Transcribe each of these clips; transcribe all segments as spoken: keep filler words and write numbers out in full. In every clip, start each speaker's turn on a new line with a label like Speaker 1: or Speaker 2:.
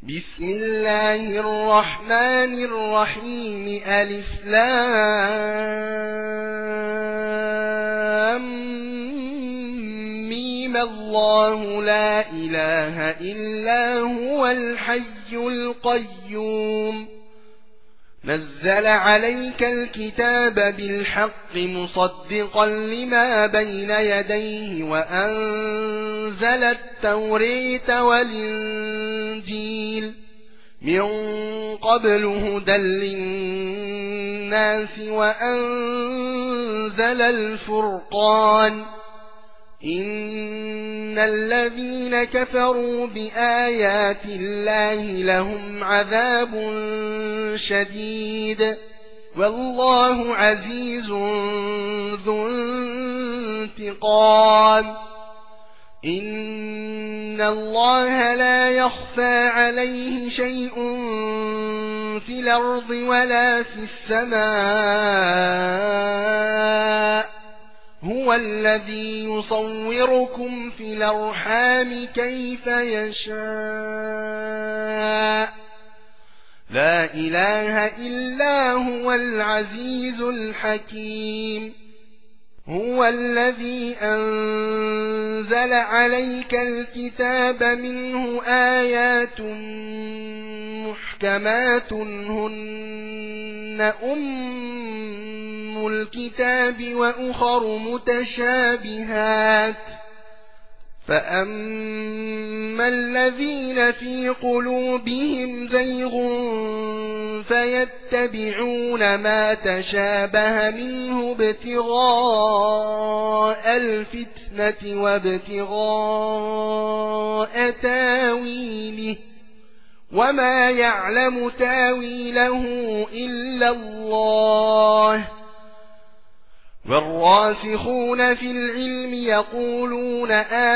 Speaker 1: بسم الله الرحمن الرحيم ألف لام ميم الله لا إله إلا هو الحي القيوم نزل عليك الكتاب بالحق مصدقا لما بين يديه وأنزل التوريت والإنجيل من قبل هدى للناس وأنزل الفرقان إن الذين كفروا بآيات الله لهم عذاب شديد والله عزيز ذو انتقام إن الله لا يخفى عليه شيء في الأرض ولا في السماء هو الذي يصوركم في الأرحام كيف يشاء لا إله إلا هو العزيز الحكيم هو الذي أنزل عليك الكتاب منه آيات محكمات هن أم الكتاب وأخر متشابهات فأما الذين في قلوبهم زيغ فيتبعون ما تشابه منه ابتغاء الفتنة وابتغاء تاويله وما يعلم تاويله إلا الله والراسخون في العلم يقولون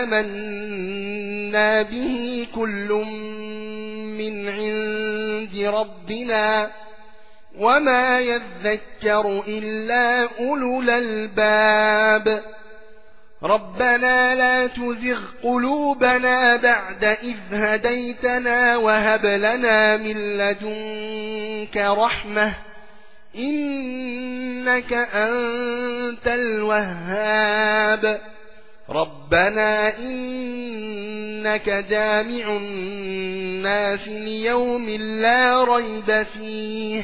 Speaker 1: آمنا به كل من عند ربنا وما يذكر إلا أولو الألباب ربنا لا تزغ قلوبنا بعد إذ هديتنا وهب لنا من لدنك رحمة إنك أنت الوهاب ربنا إنك جامع الناس ليوم لا ريب فيه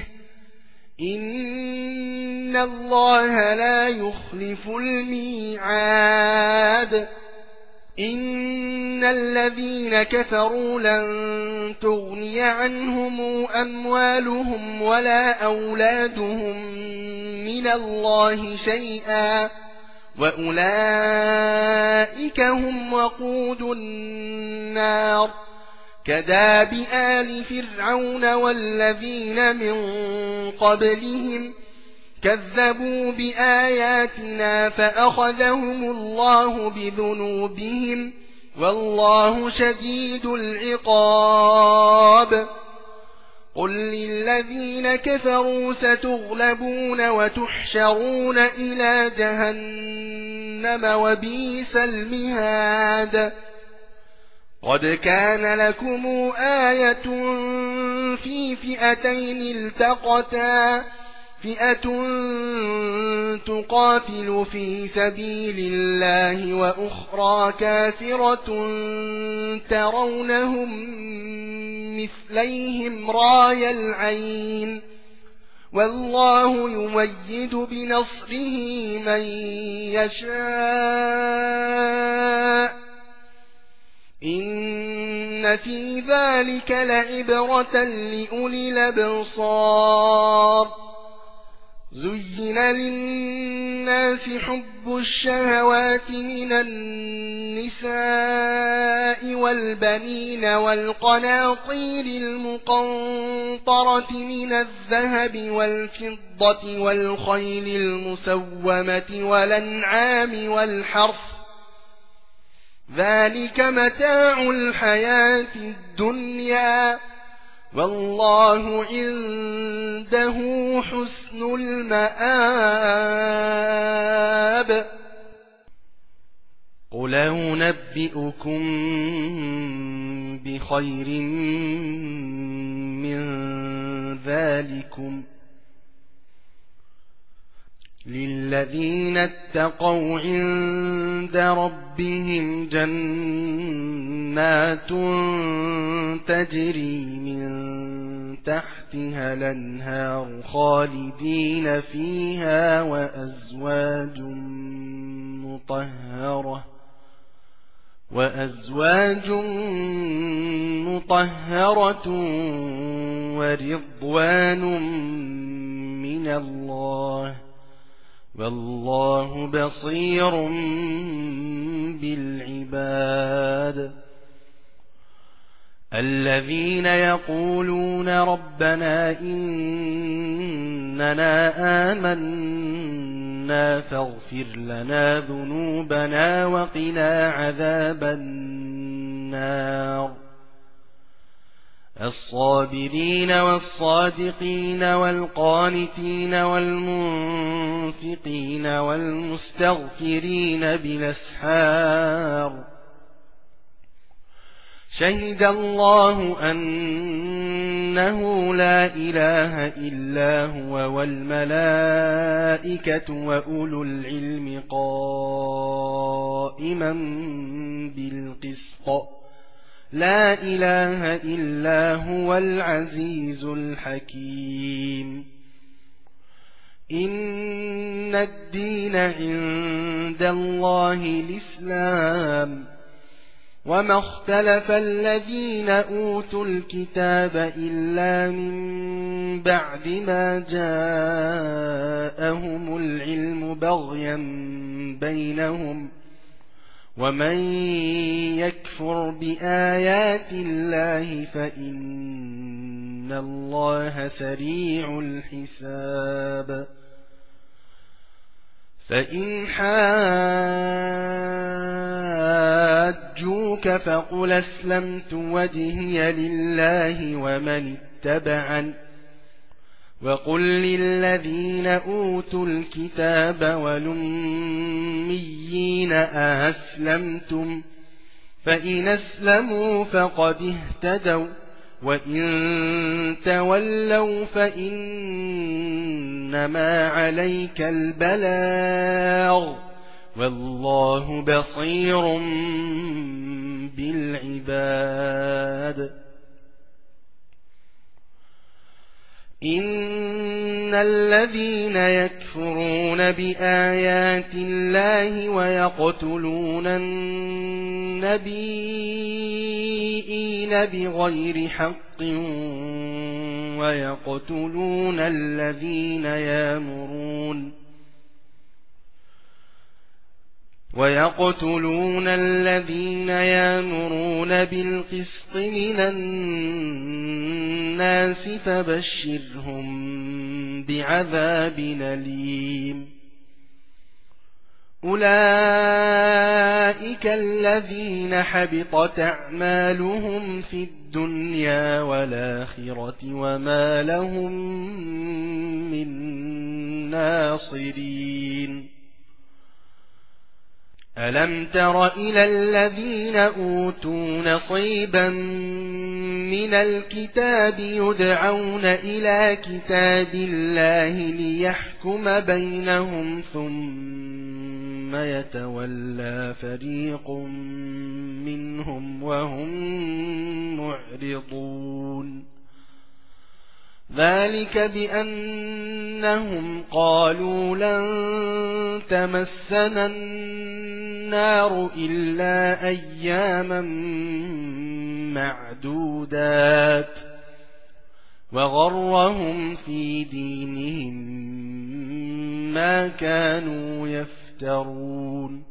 Speaker 1: إن الله لا يخلف الميعاد إن الذين كفروا لن تغني عنهم أموالهم ولا أولادهم من الله شيئا وأولئك هم وقود النار كداب آل فرعون والذين من قبلهم كذبوا بآياتنا فأخذهم الله بذنوبهم والله شديد العقاب قل للذين كفروا ستغلبون وتحشرون إلى جهنم وبئس المهاد قد كان لكم آية في فئتين التقتا فئة تقاتل في سبيل الله وأخرى كافرة ترونهم مثليهم راي العين والله يميد بنصره من يشاء إن في ذلك لعبرة لأولي الأبصار زين للناس حب الشهوات من النساء والبنين والقناطير المقنطرة من الذهب والفضة والخيل المسومة والأنعام والحرث ذلك متاع الحياة الدنيا والله عنده حسن المآب قل أنبئكم بخير من ذلكم للذين اتقوا عند ربهم جنات تجري من تحتها الأنهار خالدين فيها وأزواج مطهرة وأزواج مطهرة ورضوان من الله والله بصير بالعباد الذين يقولون ربنا إننا آمنا فاغفر لنا ذنوبنا وقنا عذاب النار الصابرين والصادقين والقانتين والمنفقين والمستغفرين بالأسحار شهد الله أنه لا إله إلا هو والملائكة وأولو العلم قائما بالقسط لا إله إلا هو العزيز الحكيم إن الدين عند الله الإسلام وما اختلف الذين أوتوا الكتاب إلا من بعد ما جاءهم العلم بغيا بينهم ومن يكفر بآيات الله فإن الله سريع الحساب فإن حاجوك فقل أسلمت وجهي لله ومن اتبعني وقل للذين أوتوا الكتاب والأميين أأسلمتم فإن أسلموا فقد اهتدوا وإن تولوا فإنما عليك البلاغ والله بصير بالعباد إن الذين يكفرون بآيات الله ويقتلون النبيين بغير حق ويقتلون الذين يأمرون ويقتلون الذين يأمرون بالقسط من الناس فبشرهم بعذاب أليم أولئك الذين حبطت أعمالهم في الدنيا والآخرة وما لهم من ناصرين ألم تر إلى الذين أوتوا نصيبا من الكتاب يدعون إلى كتاب الله ليحكم بينهم ثم يتولى فريق منهم وهم معرضون ذلك بأنهم قالوا لن تمسنا النار إلا أياما معدودات وغرهم في دينهم ما كانوا يفترون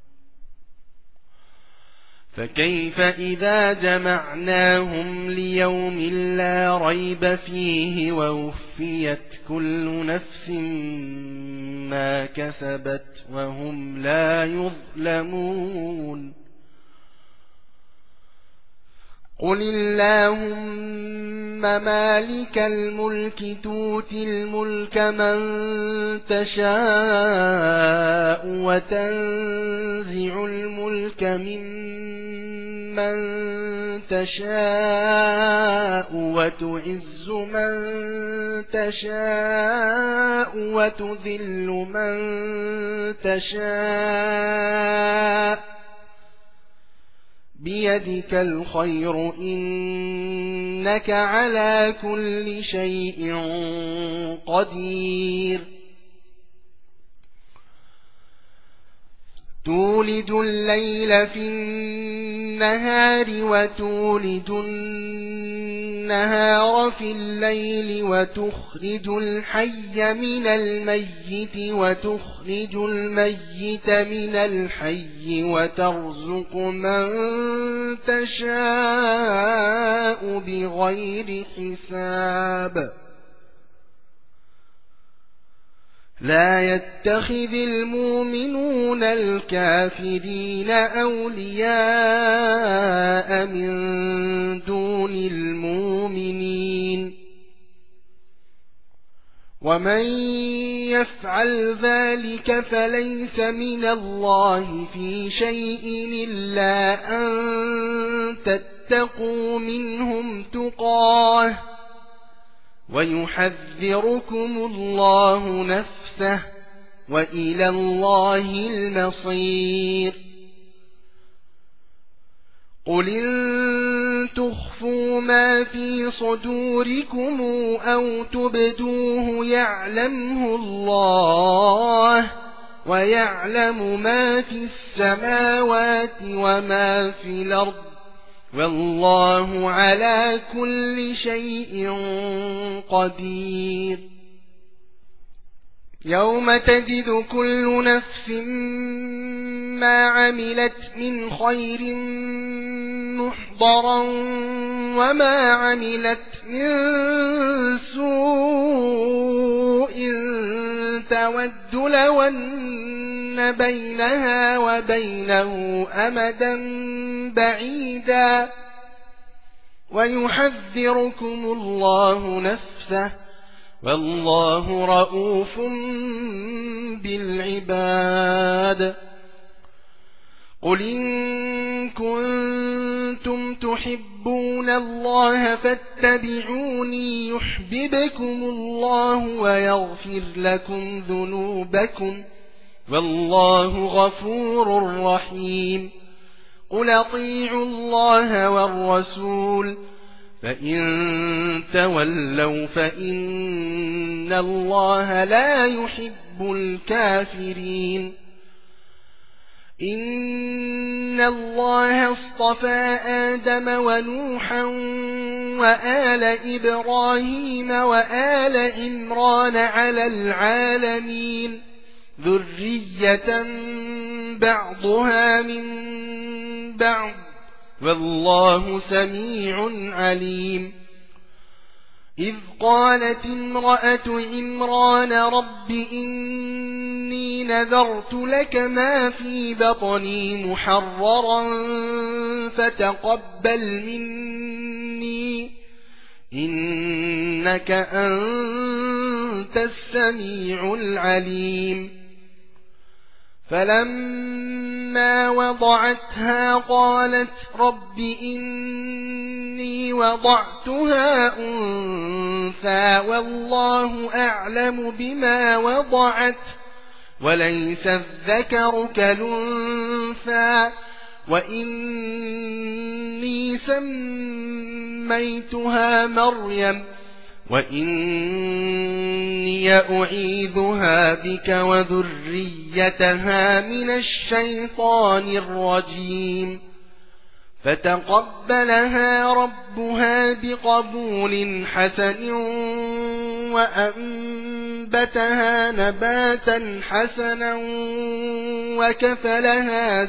Speaker 1: فكيف إذا جمعناهم ليوم لا ريب فيه ووفيت كل نفس ما كسبت وهم لا يظلمون قل اللهم مالك الملك تؤتي الملك من تشاء وتنزع الملك ممن من تشاء وتعز من تشاء وتذل من تشاء بيدك الخير إنك على كل شيء قدير تولج الليل في النهار وتولج النهار في الليل وتخرج الحي من الميت وتخرج الميت من الحي وترزق من تشاء بغير حساب لا يتخذ المؤمنون الكافرين أولياء من دون المؤمنين ومن يفعل ذلك فليس من الله في شيء إلا أن تتقوا منهم تقاه ويحذركم الله نفسه وإلى الله المصير قل إن تخفوا ما في صدوركم أو تبدوه يعلمه الله ويعلم ما في السماوات وما في الأرض والله على كل شيء قدير يوم تجد كل نفس ما عملت من خير محضرا وما عملت من سوء تود لو أن بينها وبينه أمدا بعيدا ويحذركم الله نفسه والله رؤوف بالعباد قل إن كنتم تحبون الله فاتبعوني يحببكم الله ويغفر لكم ذنوبكم والله غفور رحيم قل اطيعوا الله والرسول فإن تولوا فإن الله لا يحب الكافرين إن الله اصطفى آدم ونوحا وآل إبراهيم وآل عمران على العالمين ذرية بعضها من بعض والله سميع عليم إذ قالت امرأة عمران رب إني نذرت لك ما في بطني محررا فتقبل مني إنك أنت السميع العليم فلما وضعتها قالت رب إني وضعتها أنثى والله أعلم بما وضعت وليس الذكر كالأنثى وإني سميتها مريم وإني أعيذها بك وذريتها من الشيطان الرجيم فتقبلها ربها بقبول حسن وأنبتها نباتا حسنا وكفلها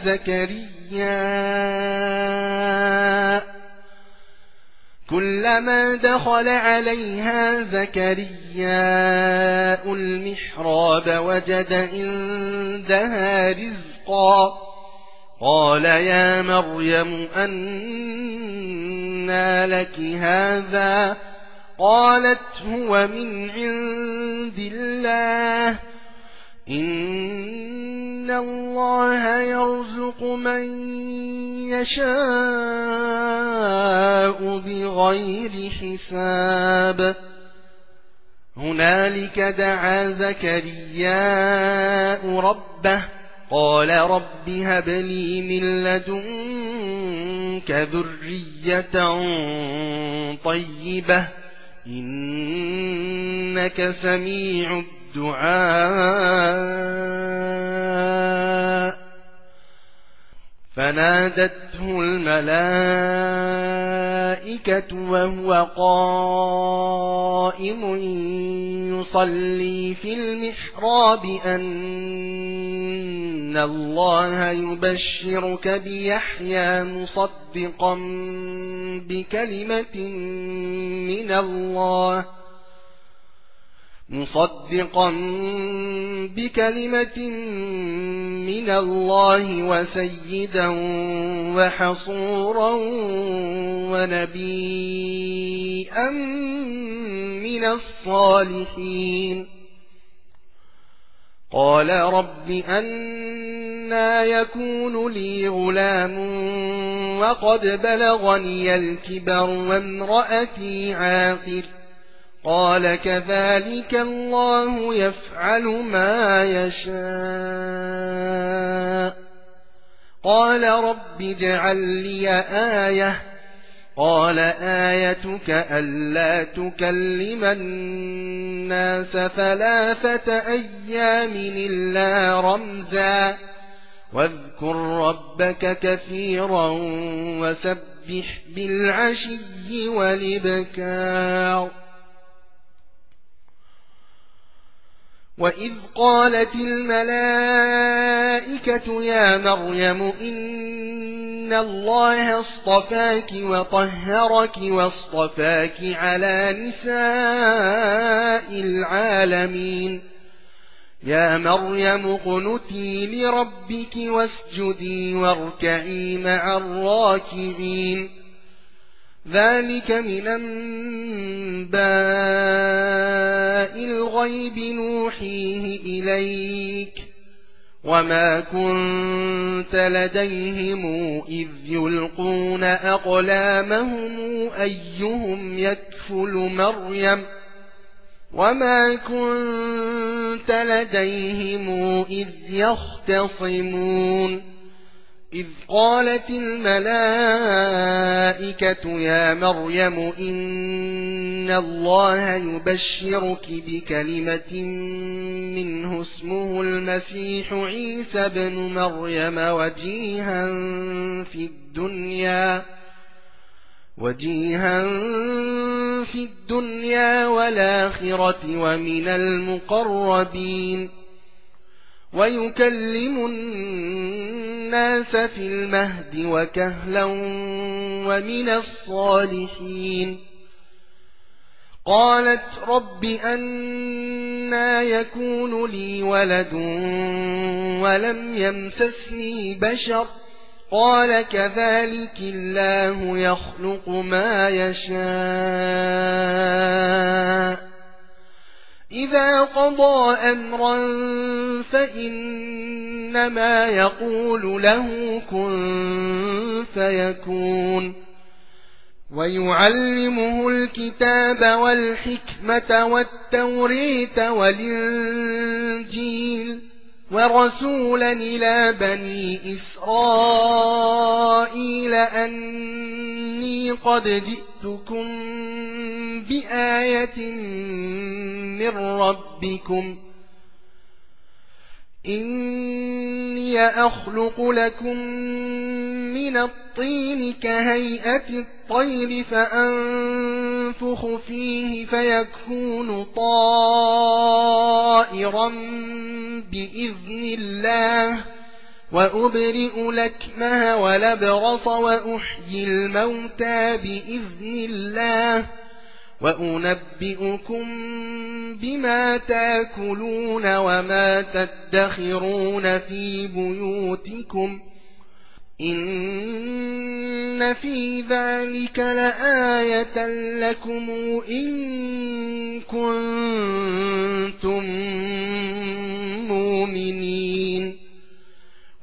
Speaker 1: زكريا كلما دخل عليها زكرياء المحراب وجد عندها رزقا قال يا مريم أنى لك هذا قالت هو من عند الله إن إن الله يرزق من يشاء بغير حساب هنالك دعا زكرياء ربه قال رب هب لي من لدنك ذرية طيبة إنك سميع الدعاء فنادته الملائكة وهو قائم يصلي في المحراب أن الله يبشرك بيحيى مصدقا بكلمة من الله مصدقا بكلمة من الله وسيدا وحصورا ونبيا من الصالحين قال رب أنى يكون لي غلام وقد بلغني الكبر وامرأتي عاقر قال كذلك الله يفعل ما يشاء قال رب اجعل لي آية قال آيتك ألا تكلم الناس ثلاثة أيام إلا رمزا واذكر ربك كثيرا وسبح بالعشي والإبكار وإذ قالت الملائكة يا مريم إن الله اصطفاك وطهرك واصطفاك على نساء العالمين يا مريم اقنتي لربك واسجدي واركعي مع الراكعين ذلك من أنباء الغيب نوحيه إليك وما كنت لديهم إذ يلقون أقلامهم أيهم يكفل مريم وما كنت لديهم إذ يختصمون إذ قالت الملائكة يا مريم إن الله يبشرك بكلمة منه اسمه المسيح عيسى بن مريم وجيها في الدنيا وجيها في الدنيا والآخرة ومن المقربين ويكلم الناس في المهد وكهلا ومن الصالحين قالت رب أنى يكون لي ولد ولم يمسسني بشر قال كذلك الله يخلق ما يشاء إذا قضى أمرا فإنما يقول له كن فيكون ويعلمه الكتاب والحكمة والتوريت والإنجيل ورسولا إلى بني إسرائيل أني قد جئتكم بآية من ربكم إني أخلق لكم من الطين كهيئة الطير فأنفخ فيه فيكون طائرا بإذن الله وأبرئ لكمه ولبرص وأحيي الموتى بإذن الله وأنبئكم بما تاكلون وما تدخرون في بيوتكم إن في ذلك لآية لكم إن كنتم مؤمنين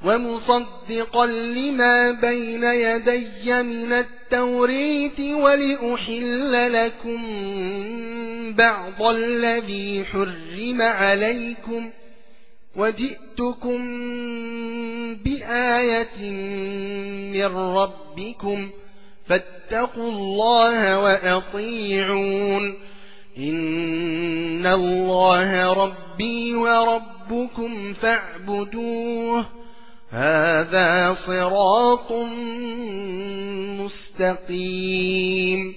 Speaker 1: ومصدقا لما بين يدي من التوريت ولأحل لكم بعض الذي حرم عليكم وجئتكم بآية من ربكم فاتقوا الله وأطيعون إن الله ربي وربكم فاعبدوه هذا صراط مستقيم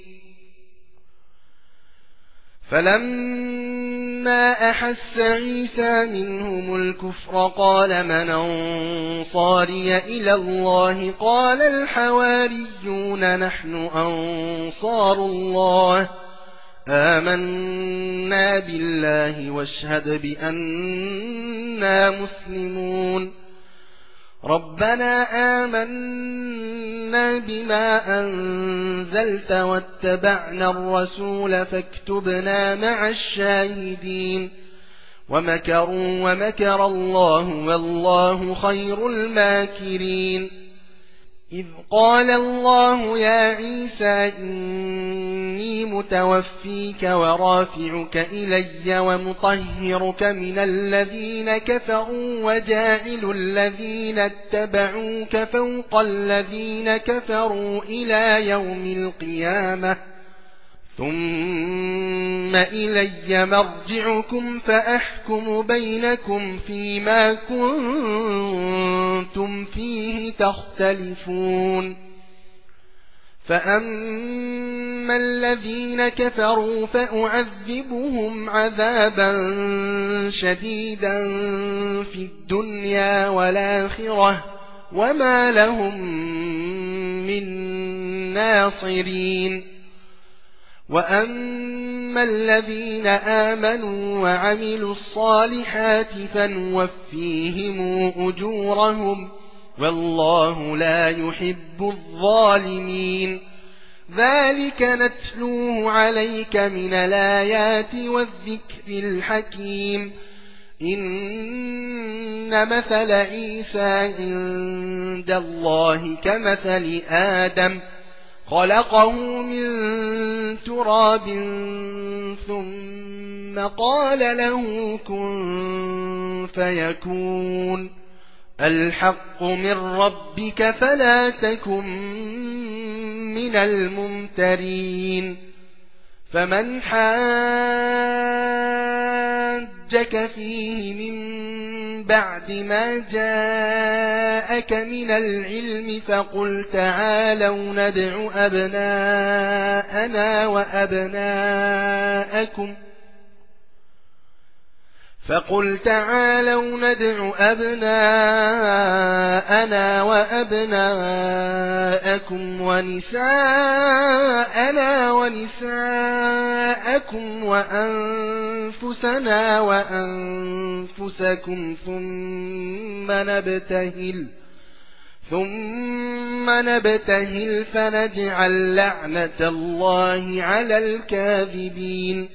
Speaker 1: فلما أحس عيسى منهم الكفر قال من أنصاري إلى الله قال الحواريون نحن أنصار الله آمنا بالله واشهد بأننا مسلمون ربنا آمنا بما أنزلت واتبعنا الرسول فاكتبنا مع الشاهدين ومكروا ومكر الله والله خير الماكرين إذ قال الله يا عيسى إني متوفيك ورافعك إلي ومطهرك من الذين كفروا وجاعل الذين اتبعوك فوق الذين كفروا إلى يوم القيامة ثم إلي مرجعكم فأحكم بينكم فيما كنتم فيه تختلفون فأما الذين كفروا فأعذبهم عذابا شديدا في الدنيا والآخرة وما لهم من ناصرين وأما الذين آمنوا وعملوا الصالحات فنوفيهم أجورهم والله لا يحب الظالمين ذلك نتلوه عليك من الآيات والذكر الحكيم إن مثل عيسى عند الله كمثل آدم خلقه من تراب ثم قال له كن فيكون الحق من ربك فلا تكن من الممترين فمن حاجك فيه من بعد ما جاءك من العلم فقل تعالوا ندع أبناءنا وأبناءكم فقل تعالوا ندع أبناءنا وأبناءكم ونساءنا ونساءكم وأنفسنا وأنفسكم ثم نبتهل ثم نبتهل فنجعل لعنة الله على الكاذبين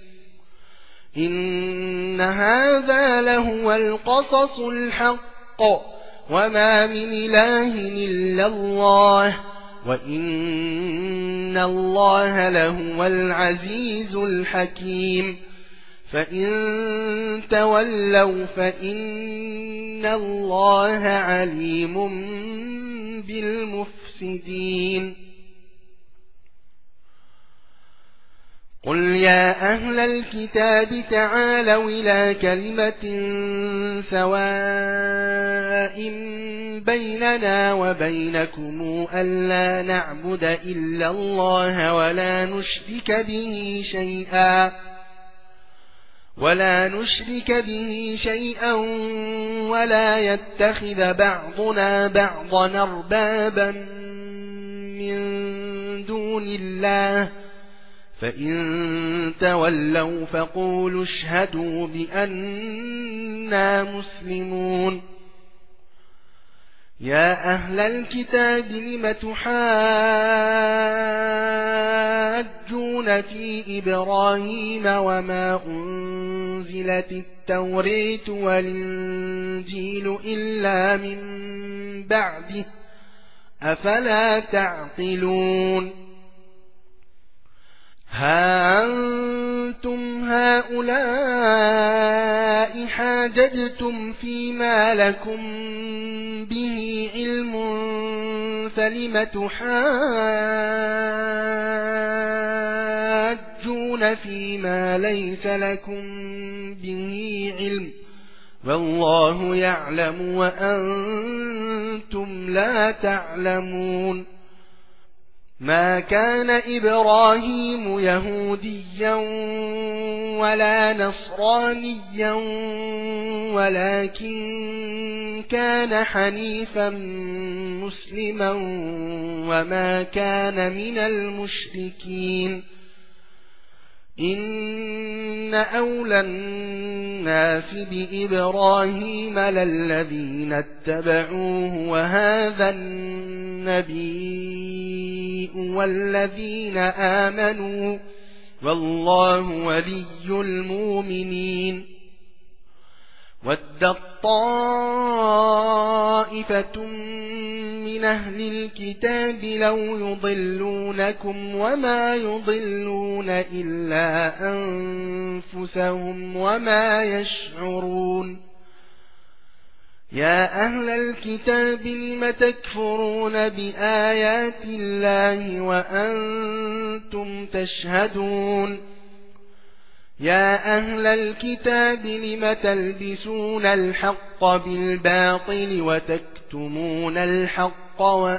Speaker 1: إن هذا لهو القصص الحق وما من إله إلا الله وإن الله لهو العزيز الحكيم فإن تولوا فإن الله عليم بالمفسدين قل يا أهل الكتاب تعالوا إلى كلمة سواء بيننا وبينكم ألا نعبد إلا الله ولا نشرك به شيئا ولا نشرك به شيئا ولا يتخذ بعضنا بعضا أربابا من دون الله فإن تولوا فقولوا اشهدوا بأننا مسلمون يا أهل الكتاب لم تحاجون في إبراهيم وما أنزلت التوراة والإنجيل إلا من بعده أفلا تعقلون ها أنتم هؤلاء حاججتم فيما لكم به علم فلم تحاجون فيما ليس لكم به علم والله يعلم وأنتم لا تعلمون ما كان إبراهيم يهوديا ولا نصرانيا ولكن كان حنيفا مسلما وما كان من المشركين إن أولى الناس بإبراهيم للذين اتبعوه وهذا النبي والذين آمنوا والله ولي المؤمنين ودت طائفة من أهل الكتاب لو يضلونكم وما يضلون إلا أنفسهم وما يشعرون يا أهل الكتاب لم تكفرون بآيات الله وأنتم تشهدون يا أهل الكتاب لم تلبسون الحق بالباطل وتكتمون الحق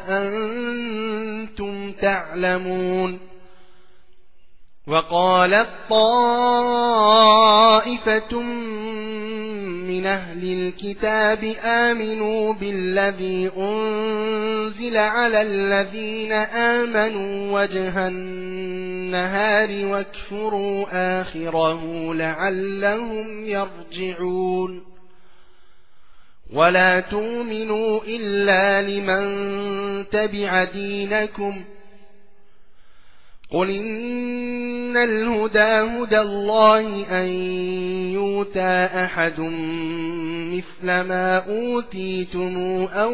Speaker 1: وأنتم تعلمون وقالت طائفة من أهل الكتاب آمنوا بالذي أنزل على الذين آمنوا وجه النهار واكفروا آخره لعلهم يرجعون ولا تؤمنوا إلا لمن تبع دينكم قل إن الهدى هدى الله أن يؤتى أحد مثل ما أوتيتم أو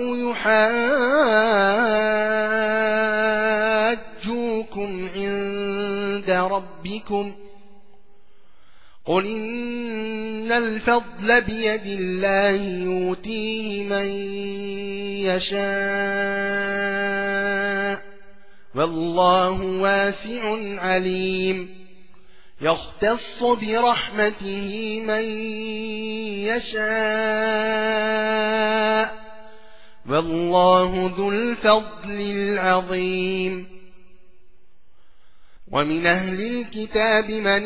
Speaker 1: يحاجوكم عند ربكم قل إن الفضل بيد الله يؤتيه من يشاء والله واسع عليم يختص برحمته من يشاء والله ذو الفضل العظيم ومن أهل الكتاب من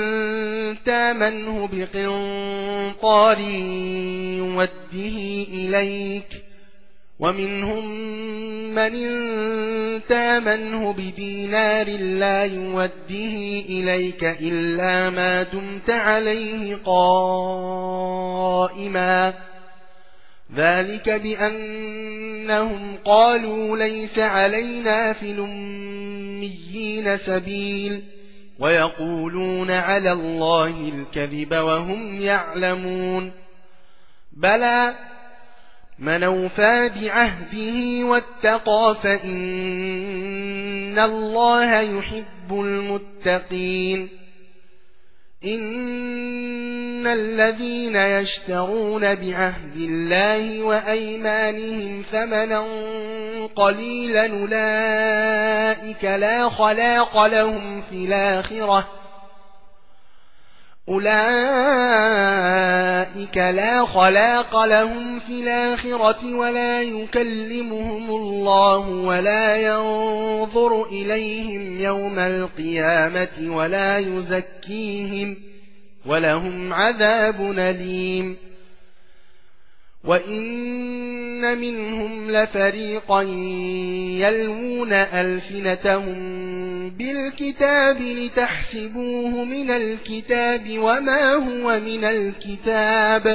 Speaker 1: تامنه بقنطار يوده إليك ومنهم من تامنه بدينار لا يوده إليك إلا ما دمت عليه قائما ذلك بأنهم قالوا ليس علينا في الأميين سبيل ويقولون على الله الكذب وهم يعلمون بلى من أوفى بعهده واتقى فإن الله يحب المتقين إن الذين يشترون بعهد الله وأيمانهم ثمنا قليلا أولئك لا خلاق لهم في الآخرة أولئك لا خلاق لهم في الآخرة ولا يكلمهم الله ولا ينظر إليهم يوم القيامة ولا يزكيهم ولهم عذاب أليم وإن منهم لفريقا يلوون ألسنتهم بالكتاب لتحسبوه من الكتاب وما هو من الكتاب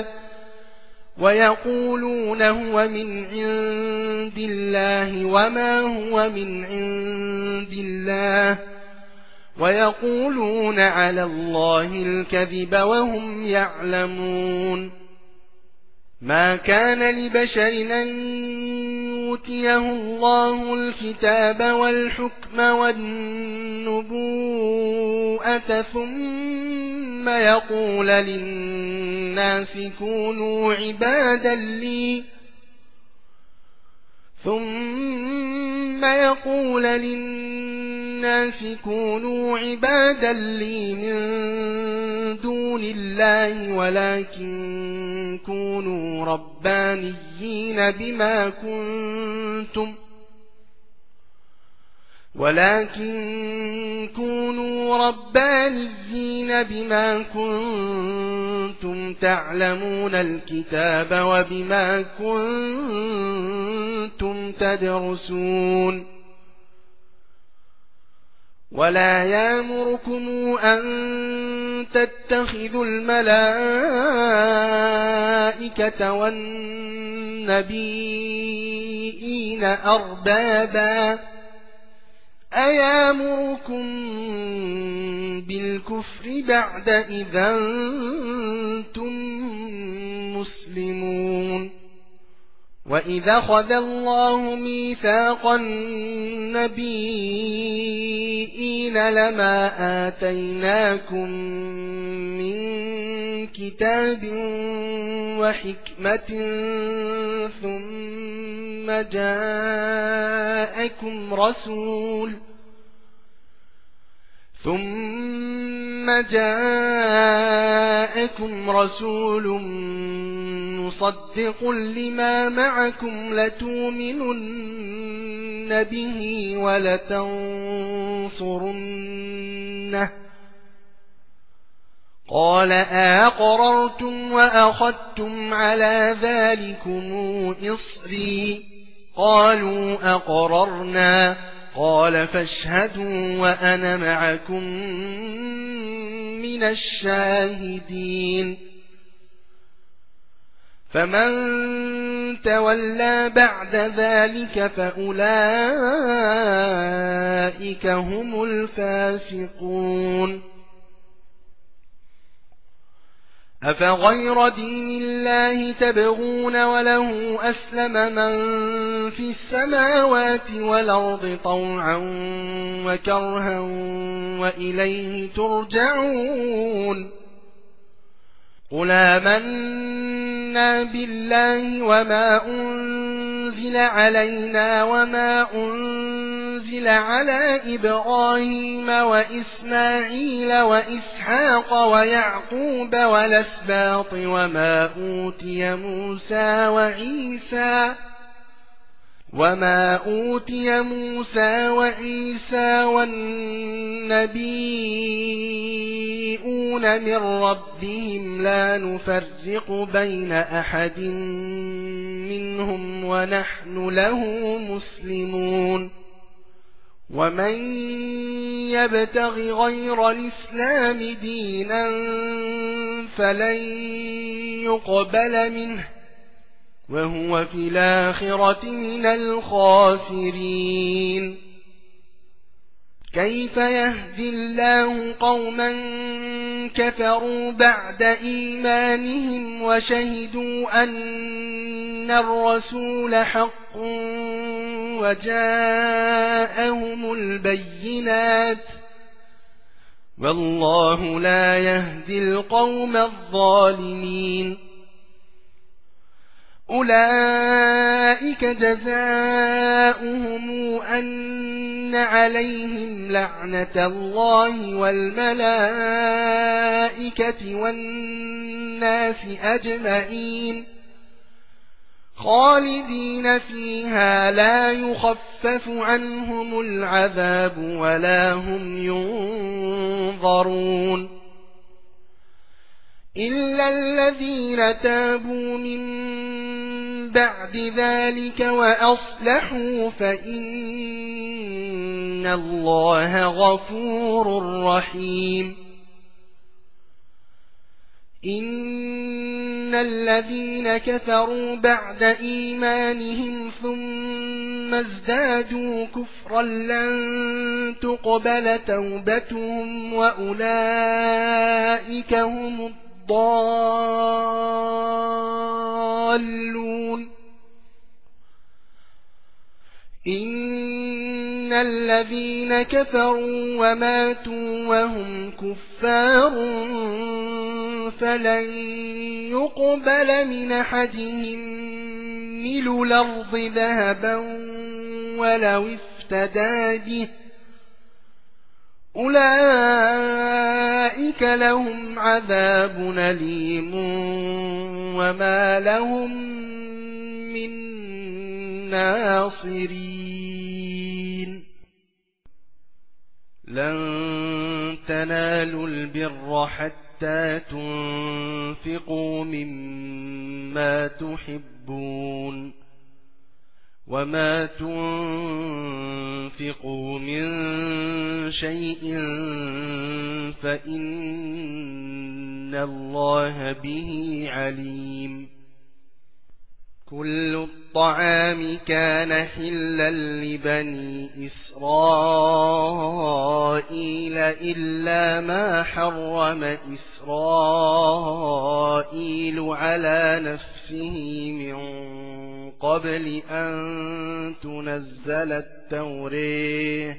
Speaker 1: ويقولون هو من عند الله وما هو من عند الله ويقولون على الله الكذب وهم يعلمون ما كان لبشر أن يؤتيه الله الكتاب والحكم والنبوءة ثم يقول للناس كونوا عبادا لي ثم يقول للناس كونوا عبادا لي من دون الله ولكن كونوا ربانيين بما كنتم ولكن كونوا ربانيين بما كنتم تعلمون الكتاب وبما كنتم تدرسون ولا يأمركم أن تتخذوا الملائكة والنبيين أربابا أيامركم بالكفر بعد إذا أنتم مسلمون وإذا خذ الله ميثاق النبيين لما آتيناكم من كتاب وحكمة ثم جاءكم رسول ثم جاءكم رسول مصدق لما معكم لتؤمنن به ولتنصرنه قال أأقررتم وأخذتم على ذلكم إصري قالوا أقررنا قال فاشهدوا وأنا معكم من الشاهدين فمن تولى بعد ذلك فأولئك هم الفاسقون أفغير دين الله تبغون وله أسلم من في السماوات والأرض طوعا وكرها وإليه ترجعون قل آمنا بالله وما أنزل علينا وما أنزل على إبراهيم وإسماعيل وإسحاق ويعقوب والأسباط وما أوتي موسى وعيسى وما أوتي موسى وعيسى والنبيون من ربهم لا نفرق بين أحد منهم ونحن له مسلمون ومن يبتغ غير الإسلام دينا فلن يقبل منه وهو في الآخرة من الخاسرين كيف يهدي الله قوما كفروا بعد إيمانهم وشهدوا أن الرسول حق وجاءهم البينات والله لا يهدي القوم الظالمين أولئك جزاؤهم أن عليهم لعنة الله والملائكة والناس أجمعين خالدين فيها لا يخفف عنهم العذاب ولا هم ينظرون إلا الذين تابوا من بعد ذلك وأصلحوا فإن الله غفور رحيم إن الذين كفروا بعد إيمانهم ثم ازدادوا كفرا لن تقبل توبتهم وأولئك هم الضالون إن الذين كفروا وماتوا وهم كفار فلن يقبل من أحدهم ملء الأرض ذهبا ولو افتدى به أولئك لهم عذاب أليم وما لهم من ناصرين لن تنالوا البر حتى تنفقوا مما تحبون وما تنفقوا من شيء فإن الله به عليم كل الطعام كان حلا لبني إسرائيل إلا ما حرم إسرائيل على نفسه من قبل أن تنزل التوراة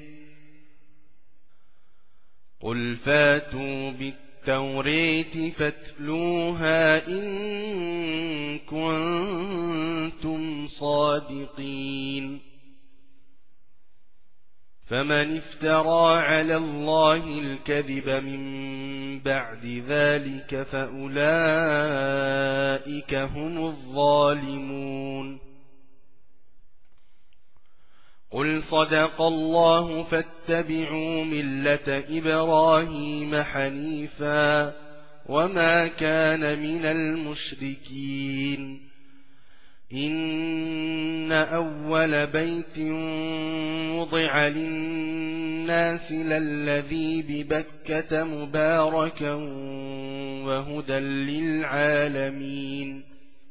Speaker 1: قل فاتوا بالتوراة فاتلوها إن كنتم صادقين فمن افترى على الله الكذب من بعد ذلك فأولئك هم الظالمون قل صدق الله فاتبعوا ملة إبراهيم حنيفا وما كان من المشركين إن أول بيت وضع للناس للذي ببكة مباركا وهدى للعالمين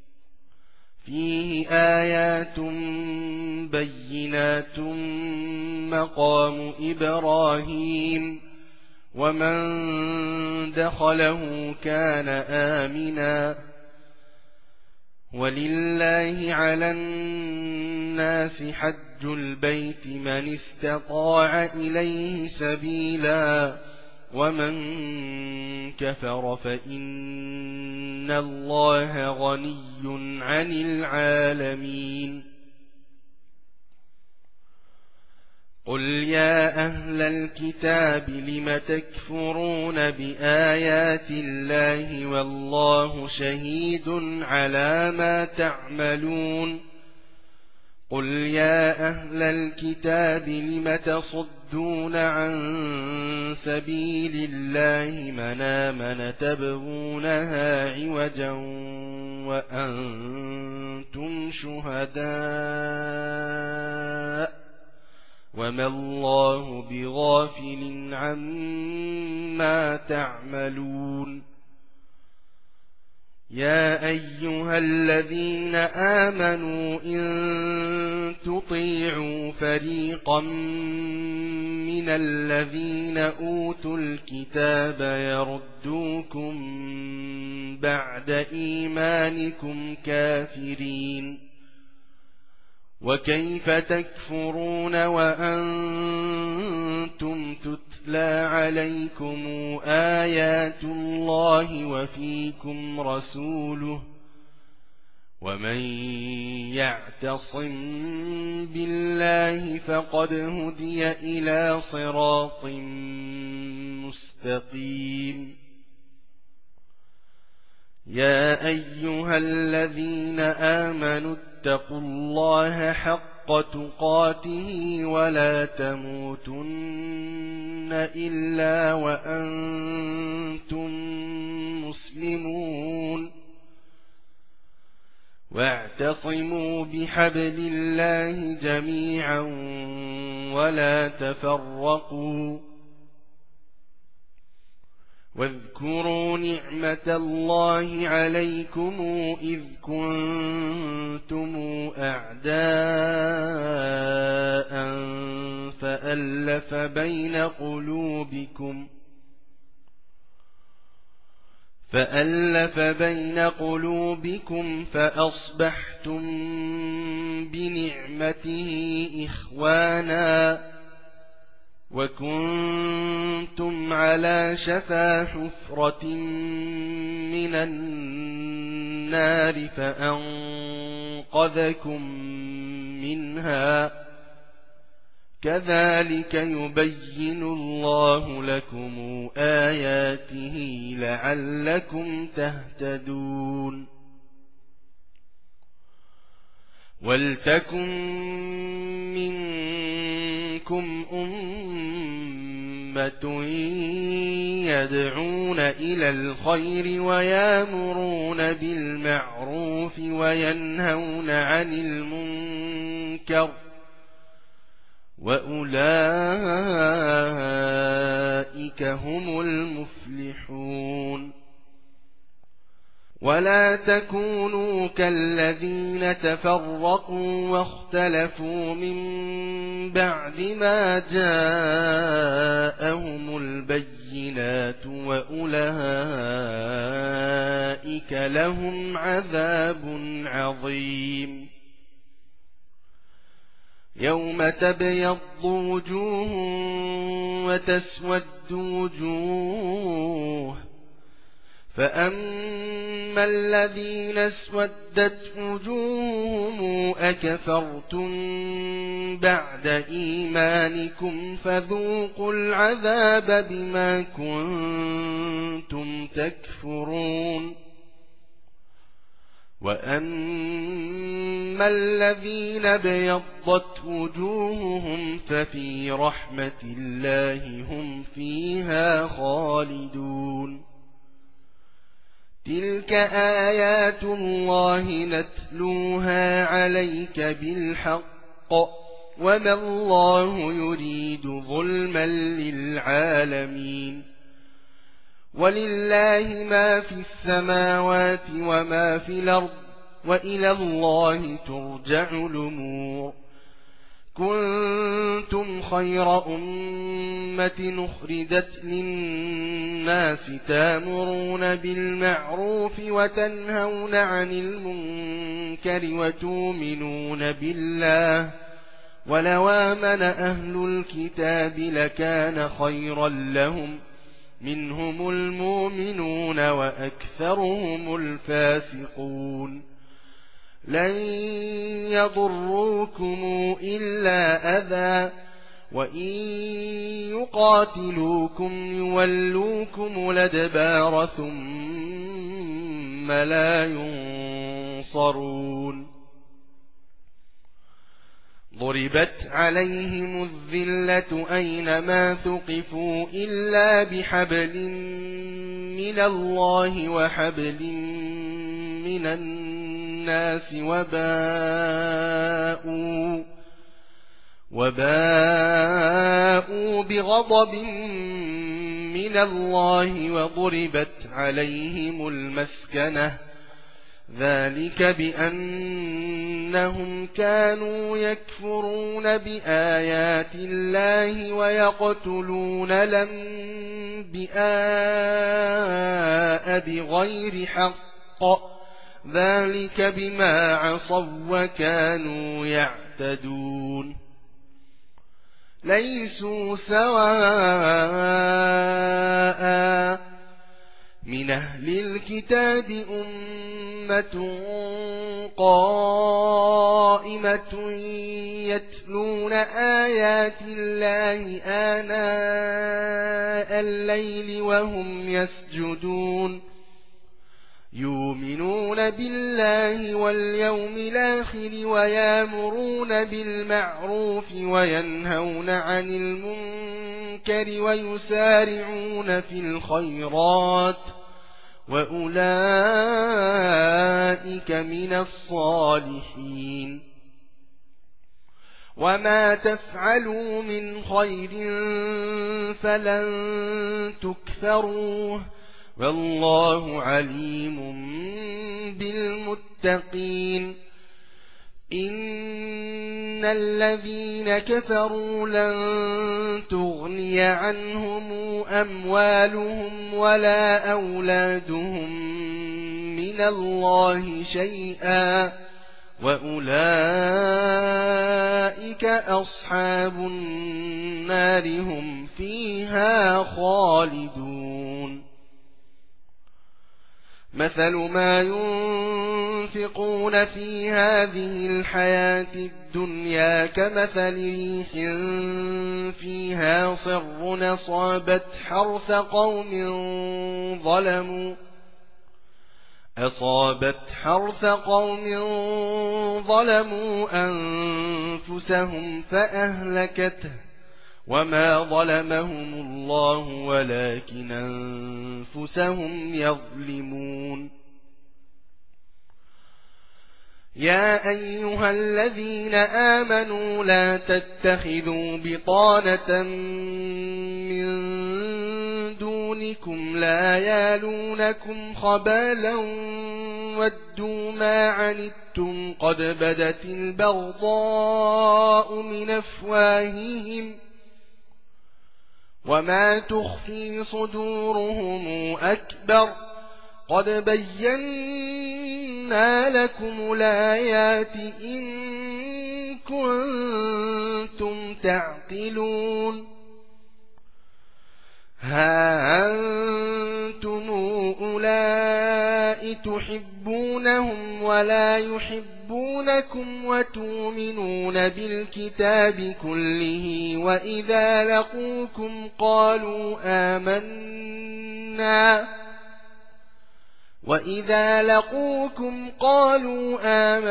Speaker 1: فيه آيات بينات مقام إبراهيم ومن دخله كان آمنا ولله على الناس حج البيت من استطاع إليه سبيلا ومن كفر فإن الله غني عن العالمين قل يا أهل الكتاب لم تكفرون بآيات الله والله شهيد على ما تعملون قل يا أهل الكتاب لم تصدون عن سبيل الله من آمن تبغونها عوجا وأنتم شهداء وما الله بغافل عما تعملون يا أيها الذين آمنوا إن تطيعوا فريقا من الذين أوتوا الكتاب يردوكم بعد إيمانكم كافرين وكيف تكفرون وأنتم تتلى عليكم آيات الله وفيكم رسوله ومن يعتصم بالله فقد هدي إلى صراط مستقيم يا أيها الذين آمنوا اتقوا الله حق تقاته ولا تموتن إلا وأنتم مسلمون واعتصموا بحبل الله جميعا ولا تفرقوا واذكروا نعمة الله عليكم إذ كنتم أعداء فألف بين قلوبكم فألف بين قلوبكم فأصبحتم بنعمته إخوانا وكنتم على شفا حفرة من النار فأنقذكم منها كذلك يبين الله لكم آياته لعلكم تهتدون ولتكن منكم أمة يدعون إلى الخير ويامرون بالمعروف وينهون عن المنكر وأولئك هم المفلحون ولا تكونوا كالذين تفرقوا واختلفوا من بعد ما جاءهم البينات وأولئك لهم عذاب عظيم يوم تبيض وجوه وتسود وجوه فأما الذين اسودت وجوههم أكفرتم بعد إيمانكم فذوقوا العذاب بما كنتم تكفرون وأما الذين ابيضت وجوههم ففي رحمة الله هم فيها خالدون تلك آيات الله نتلوها عليك بالحق وما الله يريد ظلما للعالمين ولله ما في السماوات وما في الأرض وإلى الله ترجع الأمور كنتم خير أمة أخرجت للناس تأمرون بالمعروف وتنهون عن المنكر وتؤمنون بالله ولو آمن أهل الكتاب لكان خيرا لهم منهم المؤمنون وأكثرهم الفاسقون لن يضروكم إلا أذى وإن يقاتلوكم يولوكم الأدبار ثم لا ينصرون ضربت عليهم الذلة أينما ثقفوا إلا بحبل من الله وحبل من الناس وباءوا وباءوا بغضب من الله وضربت عليهم المسكنة ذلك بأنهم كانوا يكفرون بآيات الله ويقتلون الأنبياء بغير حق ذلك بما عصوا وكانوا يعتدون ليسوا سواء من أهل الكتاب أمة قائمة يتلون آيات الله آناء الليل وهم يسجدون يؤمنون بالله واليوم الآخر ويامرون بالمعروف وينهون عن المنكر ويسارعون في الخيرات وأولئك من الصالحين وما تفعلوا من خير فلن تكفروه والله عليم بالمتقين إن الذين كفروا لن تغني عنهم أموالهم ولا أولادهم من الله شيئا وأولئك أصحاب النار هم فيها خالدون مثل ما ينفقون في هذه الحياة الدنيا كمثل ريح فيها صر أصابت حرث قوم ظلموا أصابت حرث قوم ظلموا أنفسهم فأهلكته وما ظلمهم الله ولكن أنفسهم يظلمون يا أيها الذين آمنوا لا تتخذوا بطانة من دونكم لا يالونكم خبالا ودوا ما عنتم قد بدت البغضاء من أفواههم وما تخفي صدورهم أكبر قد بينا لكم الآيات إن كنتم تعقلون ها أنتم أولئك تحبونهم ولا يحبونكم وتؤمنون بالكتاب كله وإذا لقوكم قالوا آمنا وإذا لقوكم قالوا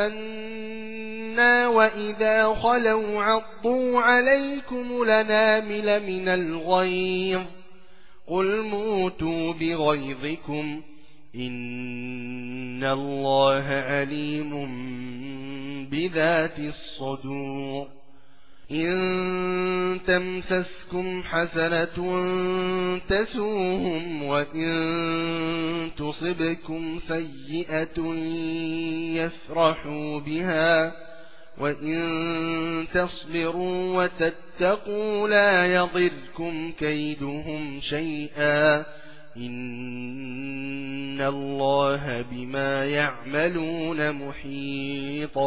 Speaker 1: آمنا وإذا خلوا عضوا عليكم الأنامل من الغيظ قل موتوا بغيظكم إن الله عليم بذات الصدور إن تمسسكم حسنة تسوهم وإن تصبكم سيئة يفرحوا بها وإن تصبروا وتتقوا لا يضركم كيدهم شيئا إن الله بما يعملون محيط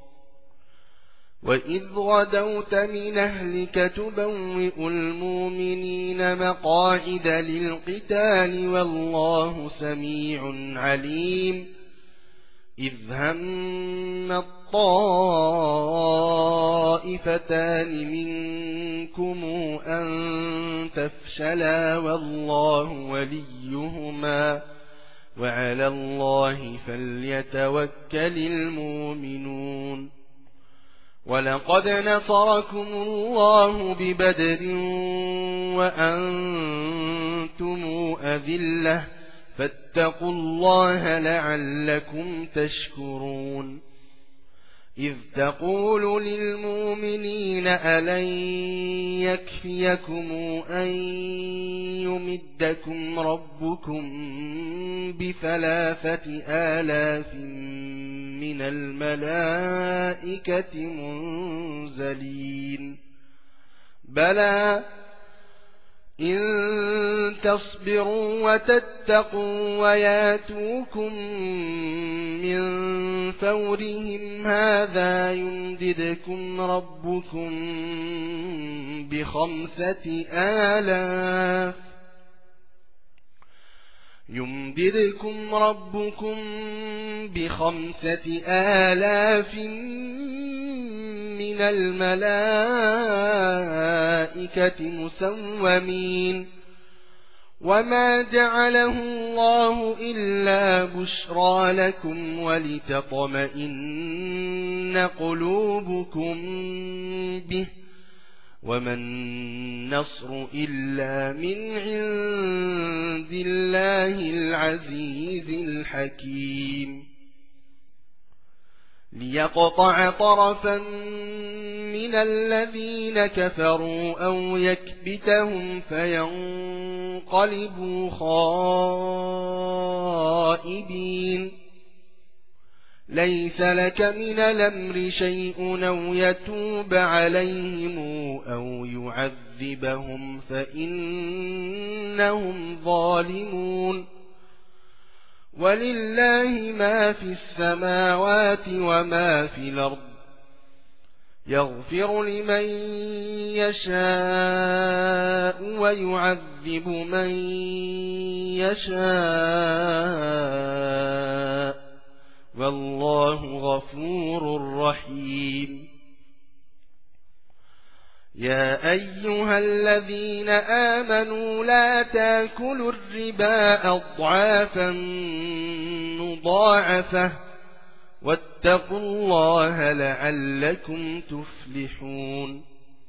Speaker 1: وإذ غدوت من أهلك تبوئ المؤمنين مقاعد للقتال والله سميع عليم إذ هم الطائفتان منكم أن تفشلا والله وليهما وعلى الله فليتوكل المؤمنون ولقد نصركم الله ببدر وأنتم أذلة فاتقوا الله لعلكم تشكرون إذ تقول للمؤمنين ألن يكفيكم أن يمدكم ربكم بثلاثة آلاف من الملائكة منزلين بلى إن تصبروا وتتقوا وياتوكم من فورهم هذا يمددكم ربكم بخمسة آلاف يمددكم ربكم بخمسة آلاف من الملائكة مسومين وما جعله الله إلا بشرى لكم ولتطمئن قلوبكم به وما النصر إلا من عند الله العزيز الحكيم ليقطع طرفا من الذين كفروا أو يكبتهم فينقلبوا خائبين ليس لك من الأمر شيء أو يتوب عليهم أو يعذبهم فإنهم ظالمون ولله ما في السماوات وما في الأرض يغفر لمن يشاء ويعذب من يشاء والله غفور رحيم يا أيها الذين آمنوا لا تاكلوا الربا أضعافا مضاعفة واتقوا الله لعلكم تفلحون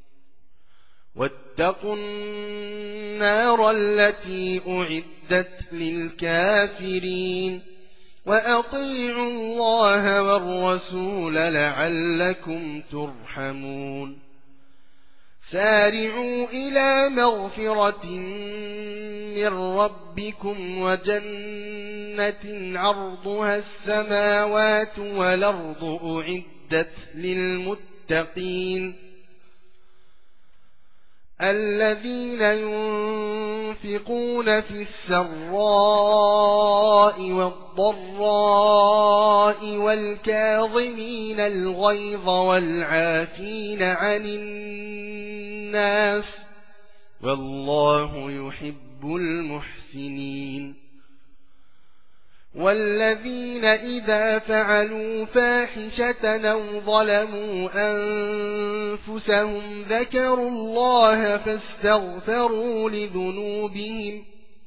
Speaker 1: واتقوا النار التي أعدت للكافرين وأطيعوا الله والرسول لعلكم ترحمون سارعوا إلى مغفرة من ربكم وجنة عرضها السماوات والأرض أعدت للمتقين الذين ينفقون في السراء والضراء والكاظمين الغيظ والعافين عن الناس والله يحب المحسنين والذين إذا فعلوا فاحشة أو ظلموا أنفسهم ذكروا الله فاستغفروا لذنوبهم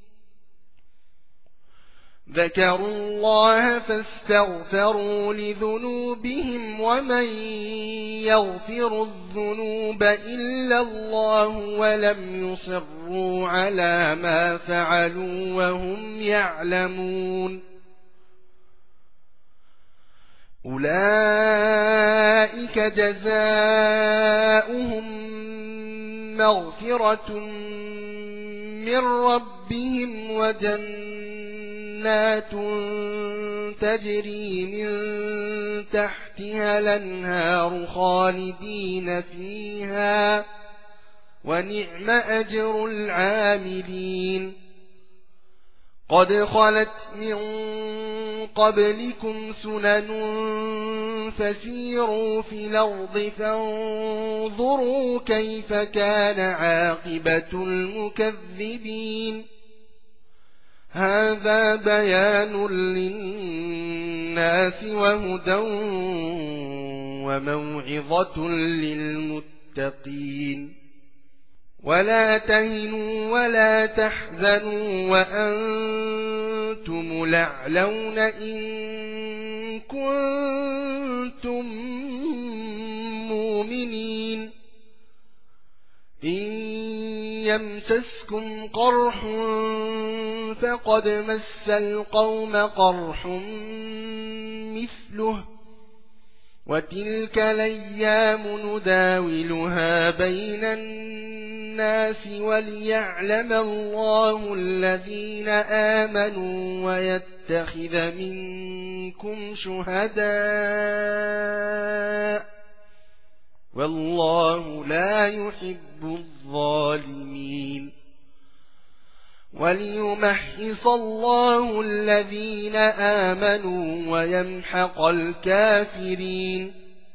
Speaker 1: ذكروا الله فاستغفروا لذنوبهم ومن يغفر الذنوب إلا الله ولم يصروا على ما فعلوا وهم يعلمون أولئك جزاؤهم مغفرة من ربهم وجنات تجري من تحتها الأنهار خالدين فيها ونعم أجر العاملين قد خلت من قبلكم سنن فسيروا في الأرض فانظروا كيف كان عاقبة المكذبين هذا بيان للناس وهدى وموعظة للمتقين ولا تهنوا ولا تحزنوا وأنتم الأعلون إن كنتم مؤمنين إن يمسسكم قرح فقد مس القوم قرح مثله وتلك الأيام نداولها بين الناس وليعلم الله الذين آمنوا ويتخذ منكم شهداء والله لا يحب الظالمين وليمحص الله الذين آمنوا ويمحق الكافرين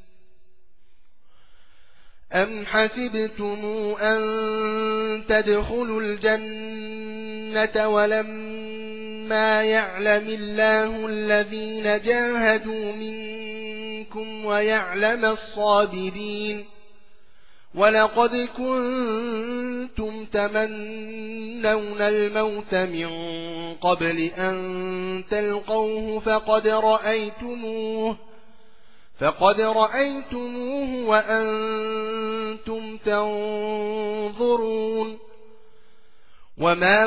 Speaker 1: أم حسبتم أن تدخلوا الجنة ولما يعلم الله الذين جاهدوا منكم ويعلم الصابرين ولقد كنتم تمنون الموت من قبل أن تلقوه فقد رأيتموه فقد رأيتموه وأنتم تنظرون وما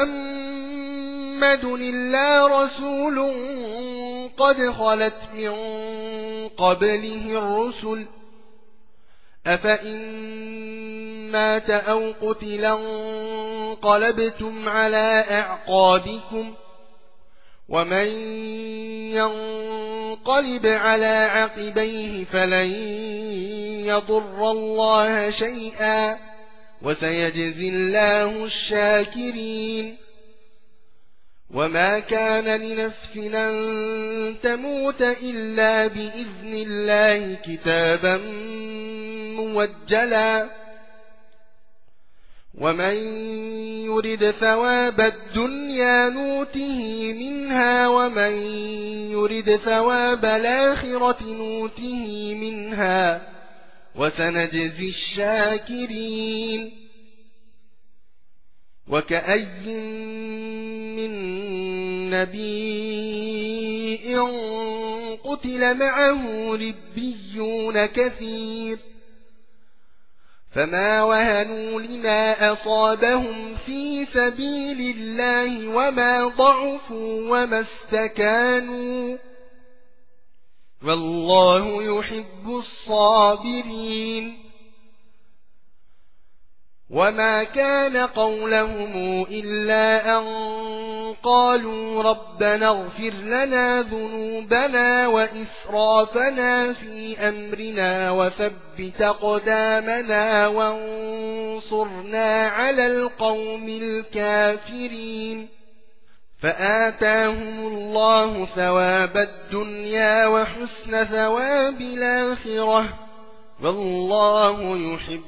Speaker 1: محمد إلا رسول قد خلت من قبله الرسل أفإن مات أو قتلا انقلبتم على أعقابكم ومن ينقلب على عقبيه فلن يضر الله شيئا وسيجزي الله الشاكرين وما كان لنفس أن تموت إلا بإذن الله كتابا موجلا ومن يرد ثواب الدنيا نوته منها ومن يرد ثواب الآخرة نوته منها وسنجزي الشاكرين وكأي من نبي قتل معه ربيون كثير فما وهنوا لما أصابهم في سبيل الله وما ضعفوا وما استكانوا والله يحب الصابرين وما كان قولهم إلا أن قالوا ربنا اغفر لنا ذنوبنا وإسرافنا في أمرنا وثبت أقدامنا وانصرنا على القوم الكافرين فآتاهم الله ثواب الدنيا وحسن ثواب الآخرة والله يحب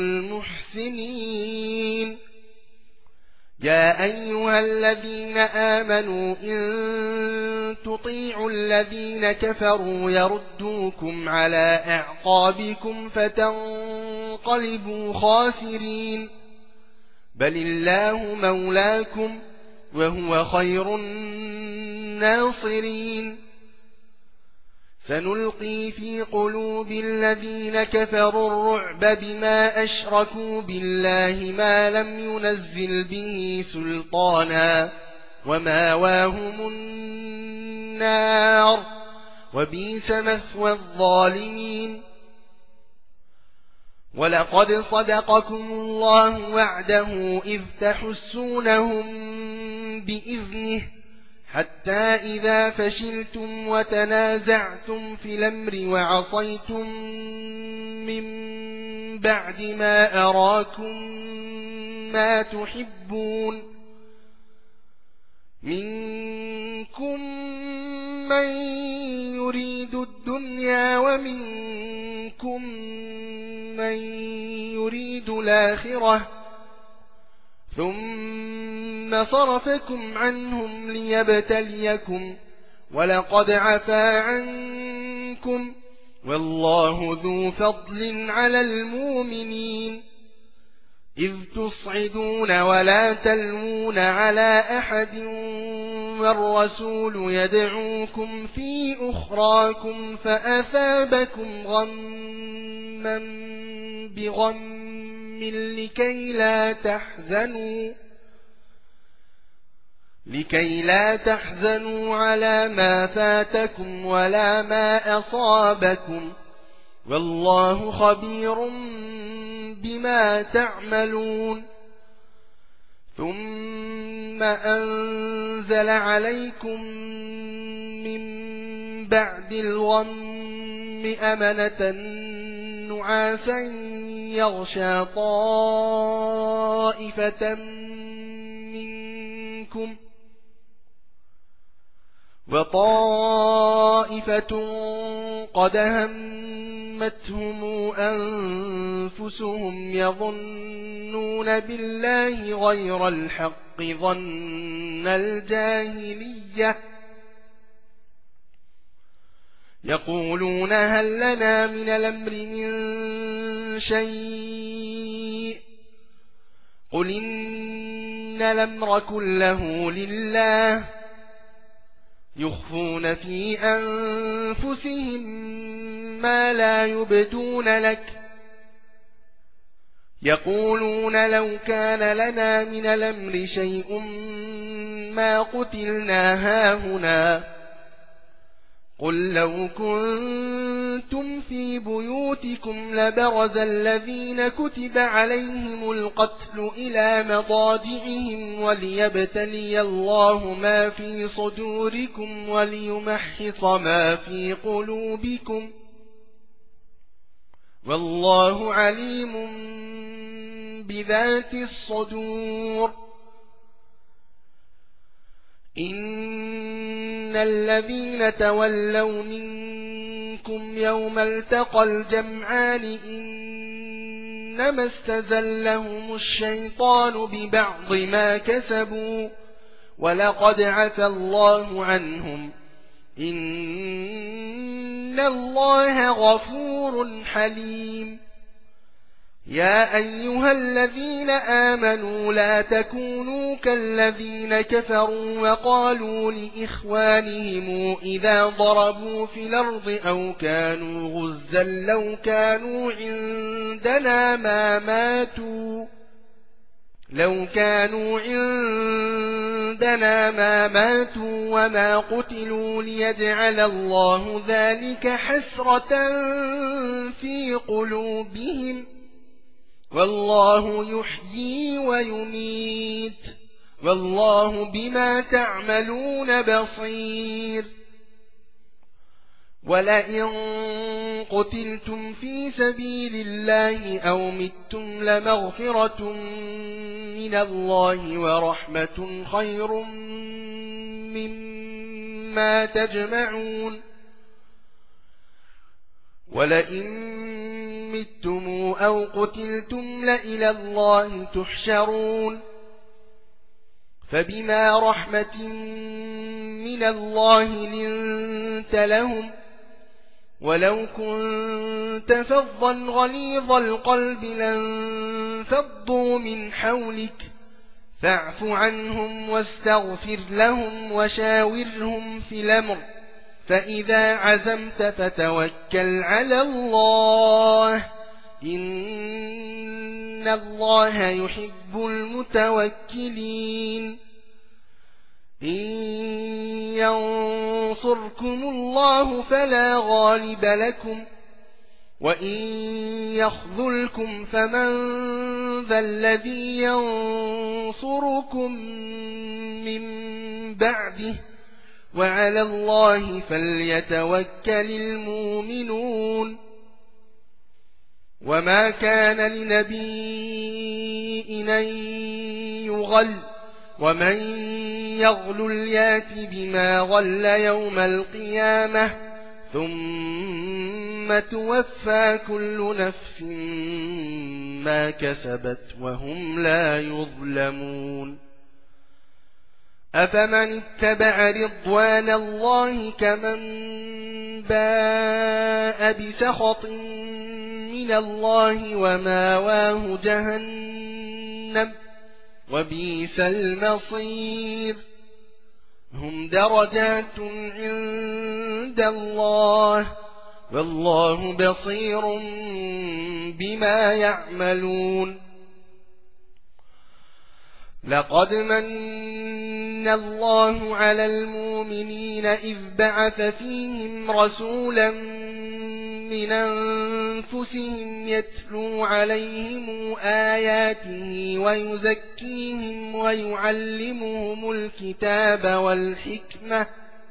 Speaker 1: المحسنين يا أيها الذين آمنوا إن تطيعوا الذين كفروا يردوكم على أعقابكم فتنقلبوا خاسرين بل الله مولاكم وهو خير الناصرين سنلقي في قلوب الذين كفروا الرعب بما أشركوا بالله ما لم ينزل به سلطانا وماواهم النار وبئس مثوى الظالمين ولقد صدقكم الله وعده إذ تحسونهم بإذنه حتى إذا فشلتم وتنازعتم في الأمر وعصيتم من بعد ما أراكم ما تحبون منكم من يريد الدنيا ومنكم من يريد الآخرة ثم صرفكم عنهم ليبتليكم ولقد عفا عنكم والله ذو فضل على المؤمنين إذ تصعدون ولا تلوون على أحد والرسول يدعوكم في أخراكم فأثابكم غما بغم لكي لا تحزنوا لكي لا تحزنوا على ما فاتكم ولا ما أصابكم والله خبير بما تعملون ثم أنزل عليكم من بعد الغم أمنة نعاسا يغشى طائفة منكم وطائفة قد همتهم أنفسهم يظنون بالله غير الحق ظن الجاهلية يقولون هل لنا من الأمر من شيء قل إن الأمر كله لله يخفون في أنفسهم ما لا يبدون لك يقولون لو كان لنا من الأمر شيء ما قتلنا هاهنا قل لو كنتم في بيوتكم لبرز الذين كتب عليهم القتل إلى مضاجعهم وليبتلي الله ما في صدوركم وليمحص ما في قلوبكم والله عليم بذات الصدور. إن الذين تولوا منكم يوم التقى الجمعان إنما استزلهم الشيطان ببعض ما كسبوا ولقد عفى الله عنهم إن الله غفور حليم. يا أيها الذين آمنوا لا تكونوا كالذين كفروا وقالوا لإخوانهم إذا ضربوا في الأرض أو كانوا غزا لو كانوا عندنا ما ماتوا لو كانوا عندنا ما ماتوا وما قتلوا ليجعل الله ذلك حسرة في قلوبهم والله يحيي ويميت والله بما تعملون بصير. ولئن قتلتم في سبيل الله أو متم لمغفرة من الله ورحمة خير مما تجمعون. ولئن متم أو قتلتم لإلى الله تحشرون. فبما رحمة من الله لنت لهم ولو كنت فظا غليظ القلب لانفضوا من حولك فاعف عنهم واستغفر لهم وشاورهم في الأمر فإذا عزمت فتوكل على الله إن الله يحب المتوكلين. إن ينصركم الله فلا غالب لكم وإن يخذلكم فمن ذا الذي ينصركم من بعده وعلى الله فليتوكل المؤمنون. وما كان لنبي أن يغل ومن يغل يات بما غل يوم القيامة ثم توفى كل نفس ما كسبت وهم لا يظلمون. أفمن اتبع رضوان الله كمن باء بسخط من الله وماواه جهنم وبئس المصير. هم درجات عند الله والله بصير بما يعملون. لقد من الله على المؤمنين إذ بعث فيهم رسولا من أنفسهم يتلو عليهم آياته ويزكيهم ويعلمهم الكتاب والحكمة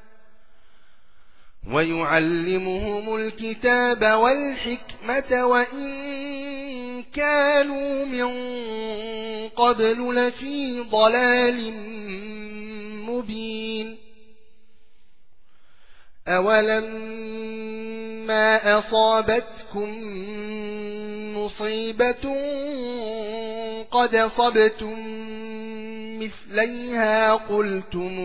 Speaker 1: ويعلمهم الكتاب والحكمة وإن كانوا من قبل لفي ضلال مبين. أولما أصابتكم مصيبة قد أصبتم مثليها قلتم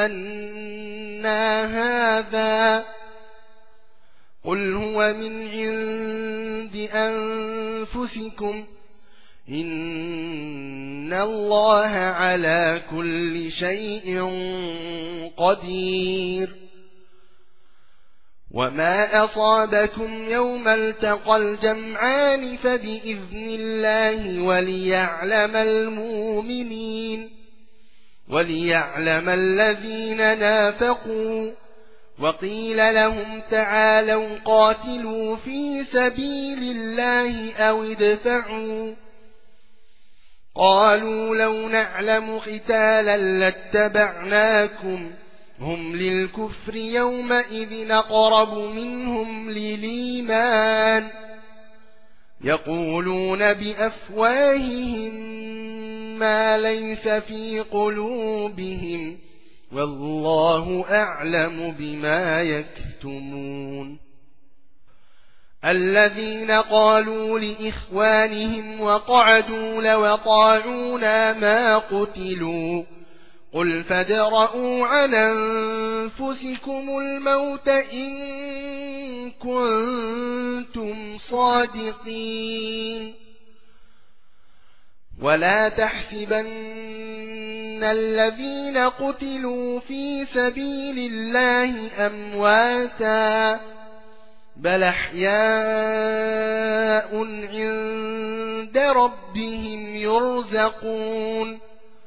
Speaker 1: أنى هذا قل هو من عند أنفسكم إن الله على كل شيء قدير. وما أصابكم يوم التقى الجمعان فبإذن الله وليعلم المؤمنين وليعلم الذين نافقوا وقيل لهم تعالوا قاتلوا في سبيل الله أو ادفعوا قالوا لو نعلم قتالا لاتبعناكم هم للكفر يومئذ أقرب منهم للإيمان يقولون بأفواههم ما ليس في قلوبهم والله أعلم بما يكتمون الذين قالوا لإخوانهم وقعدوا لو طاعونا ما قتلوا قل فادرءوا عن أنفسكم الموت إن كنتم صادقين ولا تحسبن الذين قتلوا في سبيل الله أمواتا بل أحياء عند ربهم يرزقون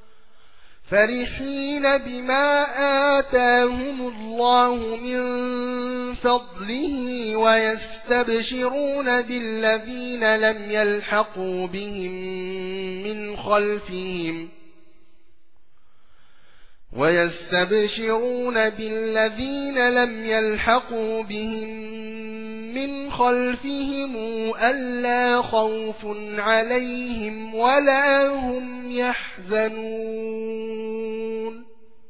Speaker 1: فرحين بما آتاهم الله من فضله ويستبشرون بالذين لم يلحقوا بهم من خلفهم ويستبشرون بالذين لم يلحقوا بهم من خلفهم ألا خوف عليهم ولا هم يحزنون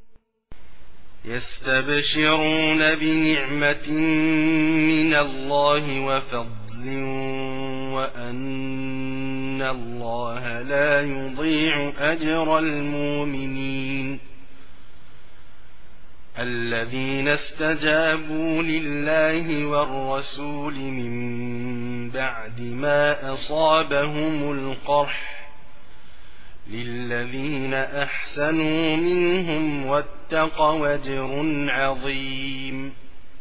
Speaker 2: يستبشرون بنعمة من الله وفضل وأن الله لا يضيع أجر المؤمنين الذين استجابوا لله والرسول من بعد ما أصابهم القرح للذين أحسنوا منهم واتقوا أجر عظيم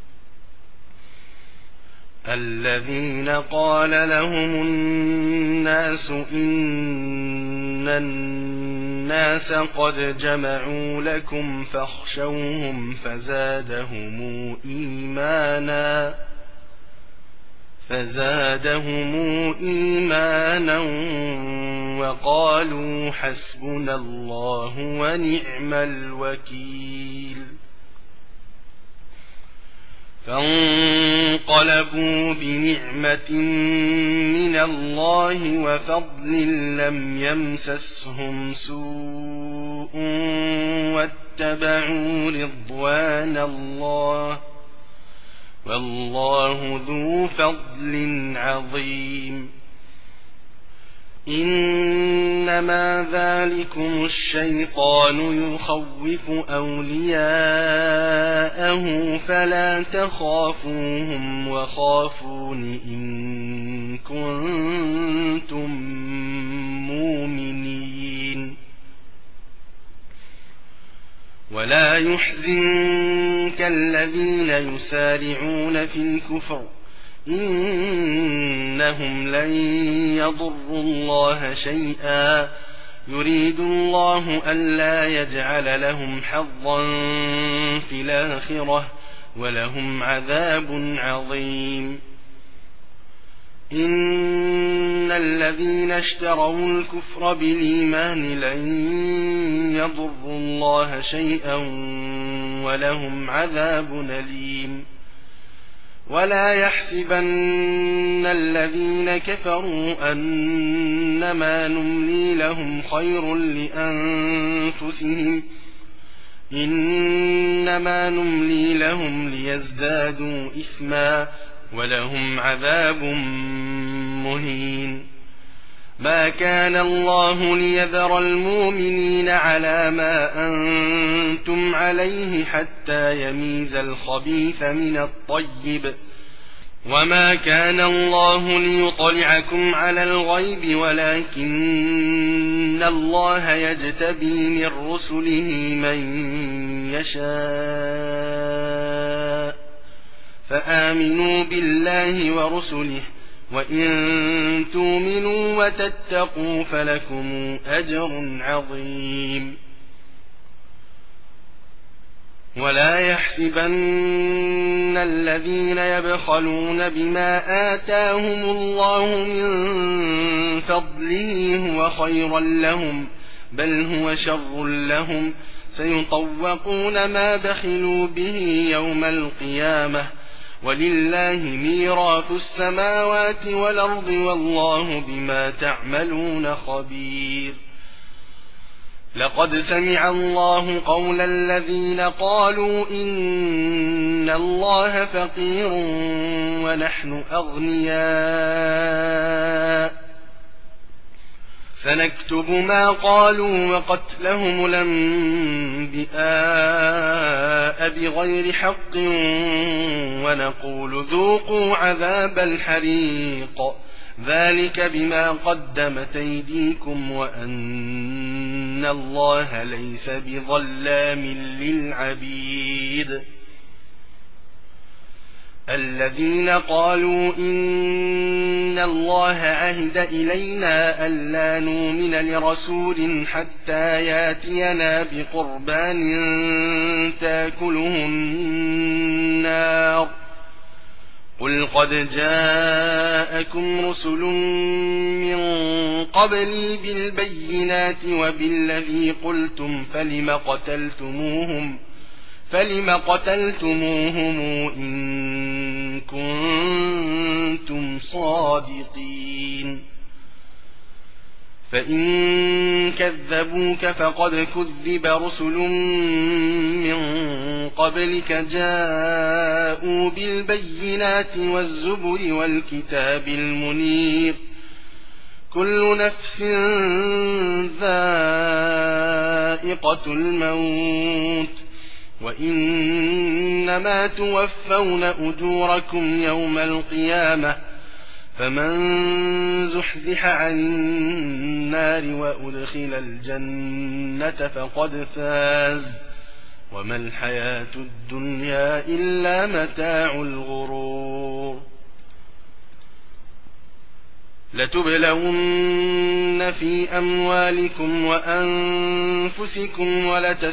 Speaker 2: الذين قال لهم الناس إن الناس قد جمعوا لكم فاخشوهم فزادهم إيمانا فزادهم إيمانا وقالوا حسبنا الله ونعم الوكيل فانقلبوا بنعمة من الله وفضل لم يمسسهم سوء واتبعوا رضوان الله والله ذو فضل عظيم إنما ذلكم الشيطان يخوف أولياءه فلا تخافوهم وخافون إن كنتم مؤمنين ولا يحزنك الذين يسارعون في الكفر إنهم لن يضروا الله شيئا يريد الله ألا يجعل لهم حظا في الآخرة ولهم عذاب عظيم إن الذين اشتروا الكفر بالإيمان لن يضروا الله شيئا ولهم عذاب أليم ولا يحسبن الذين كفروا أنما نملي لهم خير لأنفسهم إنما نملي لهم ليزدادوا إثما ولهم عذاب مهين ما كان الله ليذر المؤمنين على ما أنتم عليه حتى يميز الخبيث من الطيب وما كان الله ليطلعكم على الغيب ولكن الله يجتبي من رسله من يشاء فآمنوا بالله ورسله وإن تؤمنوا وتتقوا فلكم أجر عظيم
Speaker 1: ولا يحسبن الذين يبخلون بما آتاهم الله من فضله هو خيرا لهم بل هو شر لهم سيطوقون ما بخلوا به يوم القيامة ولله ميراث السماوات والأرض والله بما تعملون خبير. لقد سمع الله قول الذين قالوا إن الله فقير ونحن أغنياء سنكتب ما قالوا وقتلهم الأنبياء بغير حق ونقول ذوقوا عذاب الحريق ذلك بما قدمت أيديكم وأن الله ليس بظلام للعبيد. الذين قالوا إن الله عهد إلينا ألا نؤمن لرسول حتى ياتينا بقربان تأكله النار قل قد جاءكم رسل من قبلي بالبينات وبالذي قلتم فلم قتلتموهم فلم قتلتموهم إن كنتم صادقين فإن كذبوك فقد كذب رسل من قبلك جاءوا بالبينات والزبر والكتاب المنير كل نفس ذائقة الموت وإنما توفون أجوركم يوم القيامة فمن زحزح عن النار وأدخل الجنة فقد فاز وما الحياة الدنيا إلا متاع الغرور. لتبلون في أموالكم وأنفسكم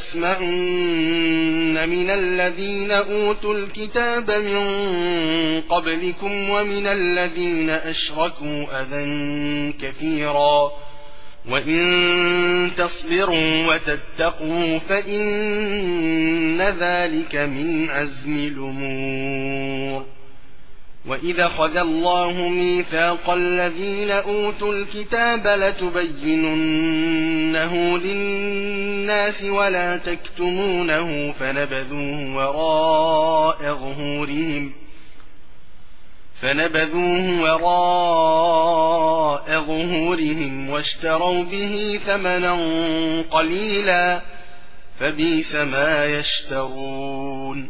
Speaker 1: ولتسمعن من الذين أوتوا الكتاب من قبلكم ومن الذين أشركوا أذى كثيرا وإن تصبروا وتتقوا فإن ذلك من عزم الأمور. وإذا خذ الله ميثاق الذين أوتوا الكتاب لتبيننه للناس ولا تكتمونه فنبذوه وراء ظهورهم فنبذوه وراء ظهورهم واشتروا به ثمنا قليلا فبئس ما يشترون.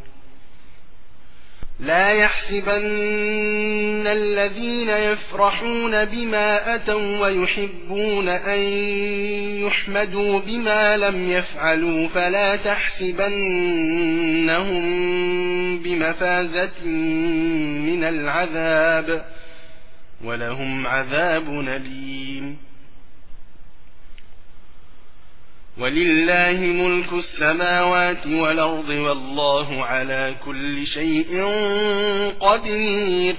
Speaker 1: لا يحسبن الذين يفرحون بما أتوا ويحبون أن يحمدوا بما لم يفعلوا فلا تحسبنهم بمفازة من العذاب ولهم عذاب أليم. ولله ملك السماوات والأرض والله على كل شيء قدير.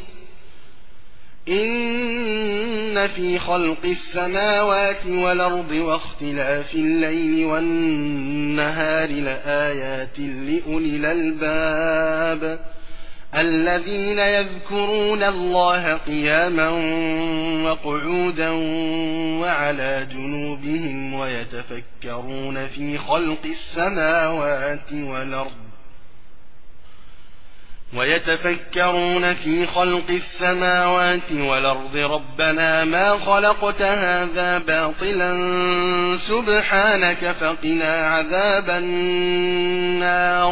Speaker 1: إن في خلق السماوات والأرض واختلاف الليل والنهار لآيات لأولي الألباب الذين يذكرون الله قياما وقعودا وعلى جنوبهم ويتفكرون في خلق السماوات والأرض ويتفكرون في خلق السماوات والأرض ربنا ما خلقت هذا باطلا سبحانك فقنا عذاب النار.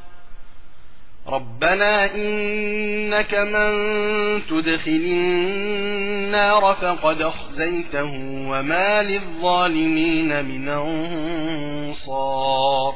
Speaker 1: ربنا إنك من تدخل النار فقد أخزيته وما للظالمين من أنصار.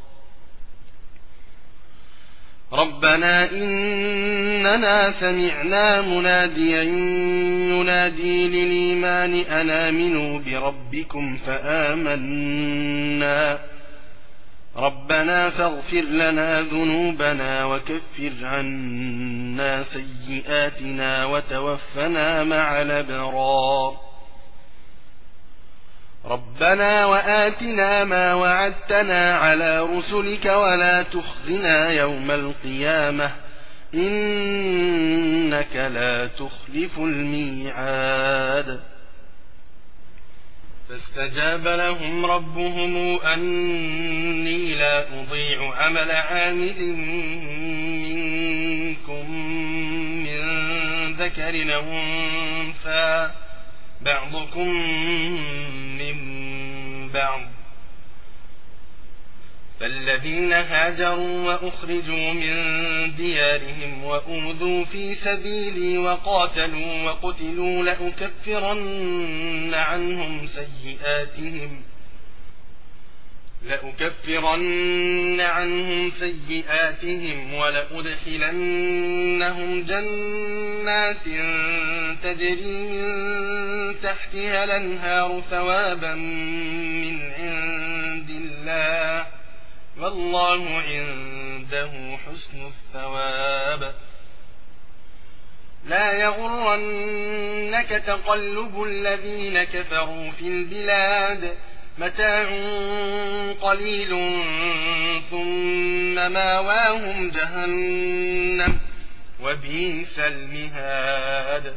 Speaker 1: ربنا إننا سمعنا مناديا ينادي للإيمان أن آمنوا بربكم فآمنا
Speaker 2: ربنا فاغفر لنا ذنوبنا وكفر عنا سيئاتنا وتوفنا مع الأبرار ربنا وآتنا ما وعدتنا على رسلك ولا تخزنا يوم القيامة إنك لا تخلف الميعاد فاستجاب لهم ربهم أني لا أضيع عمل عامل منكم من ذكر أو أنثى بعضكم من بعض فالذين هاجروا وأخرجوا من ديارهم وأوذوا في سبيلي وقاتلوا وقتلوا لأكفرن عنهم سيئاتهم لأكفرن عنهم سيئاتهم ولأدخلنهم جنات تجري من تحتها الأنهار ثوابا من عند الله والله عنده حسن الثواب لا يغرنك تقلب الذين كفروا في البلاد متاع قليل ثم ماواهم جهنم وبئس المهاد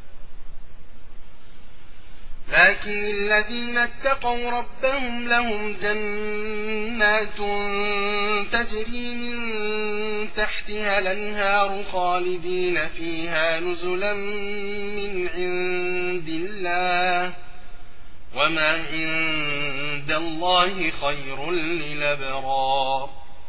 Speaker 2: لكن الذين اتقوا ربهم لهم جنات تجري من تحتها الأنهار خالدين فيها نزلا من عند الله وما عند الله خير للأبرار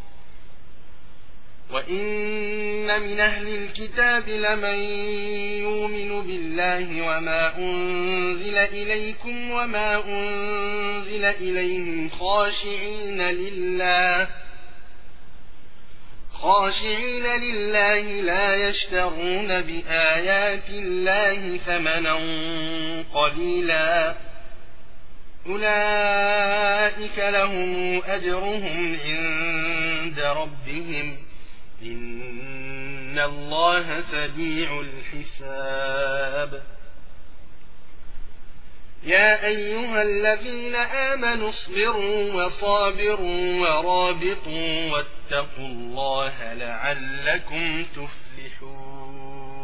Speaker 2: وإن من أهل الكتاب لمن يؤمن بالله وما أنزل إليكم وما أنزل إليهم خاشعين لله خاشعين لله لا يشترون بآيات الله ثمنا قليلا أولئك لهم أجرهم عند ربهم إن الله سريع الحساب يا أيها الذين آمنوا اصبروا وصابروا ورابطوا واتقوا الله لعلكم تفلحون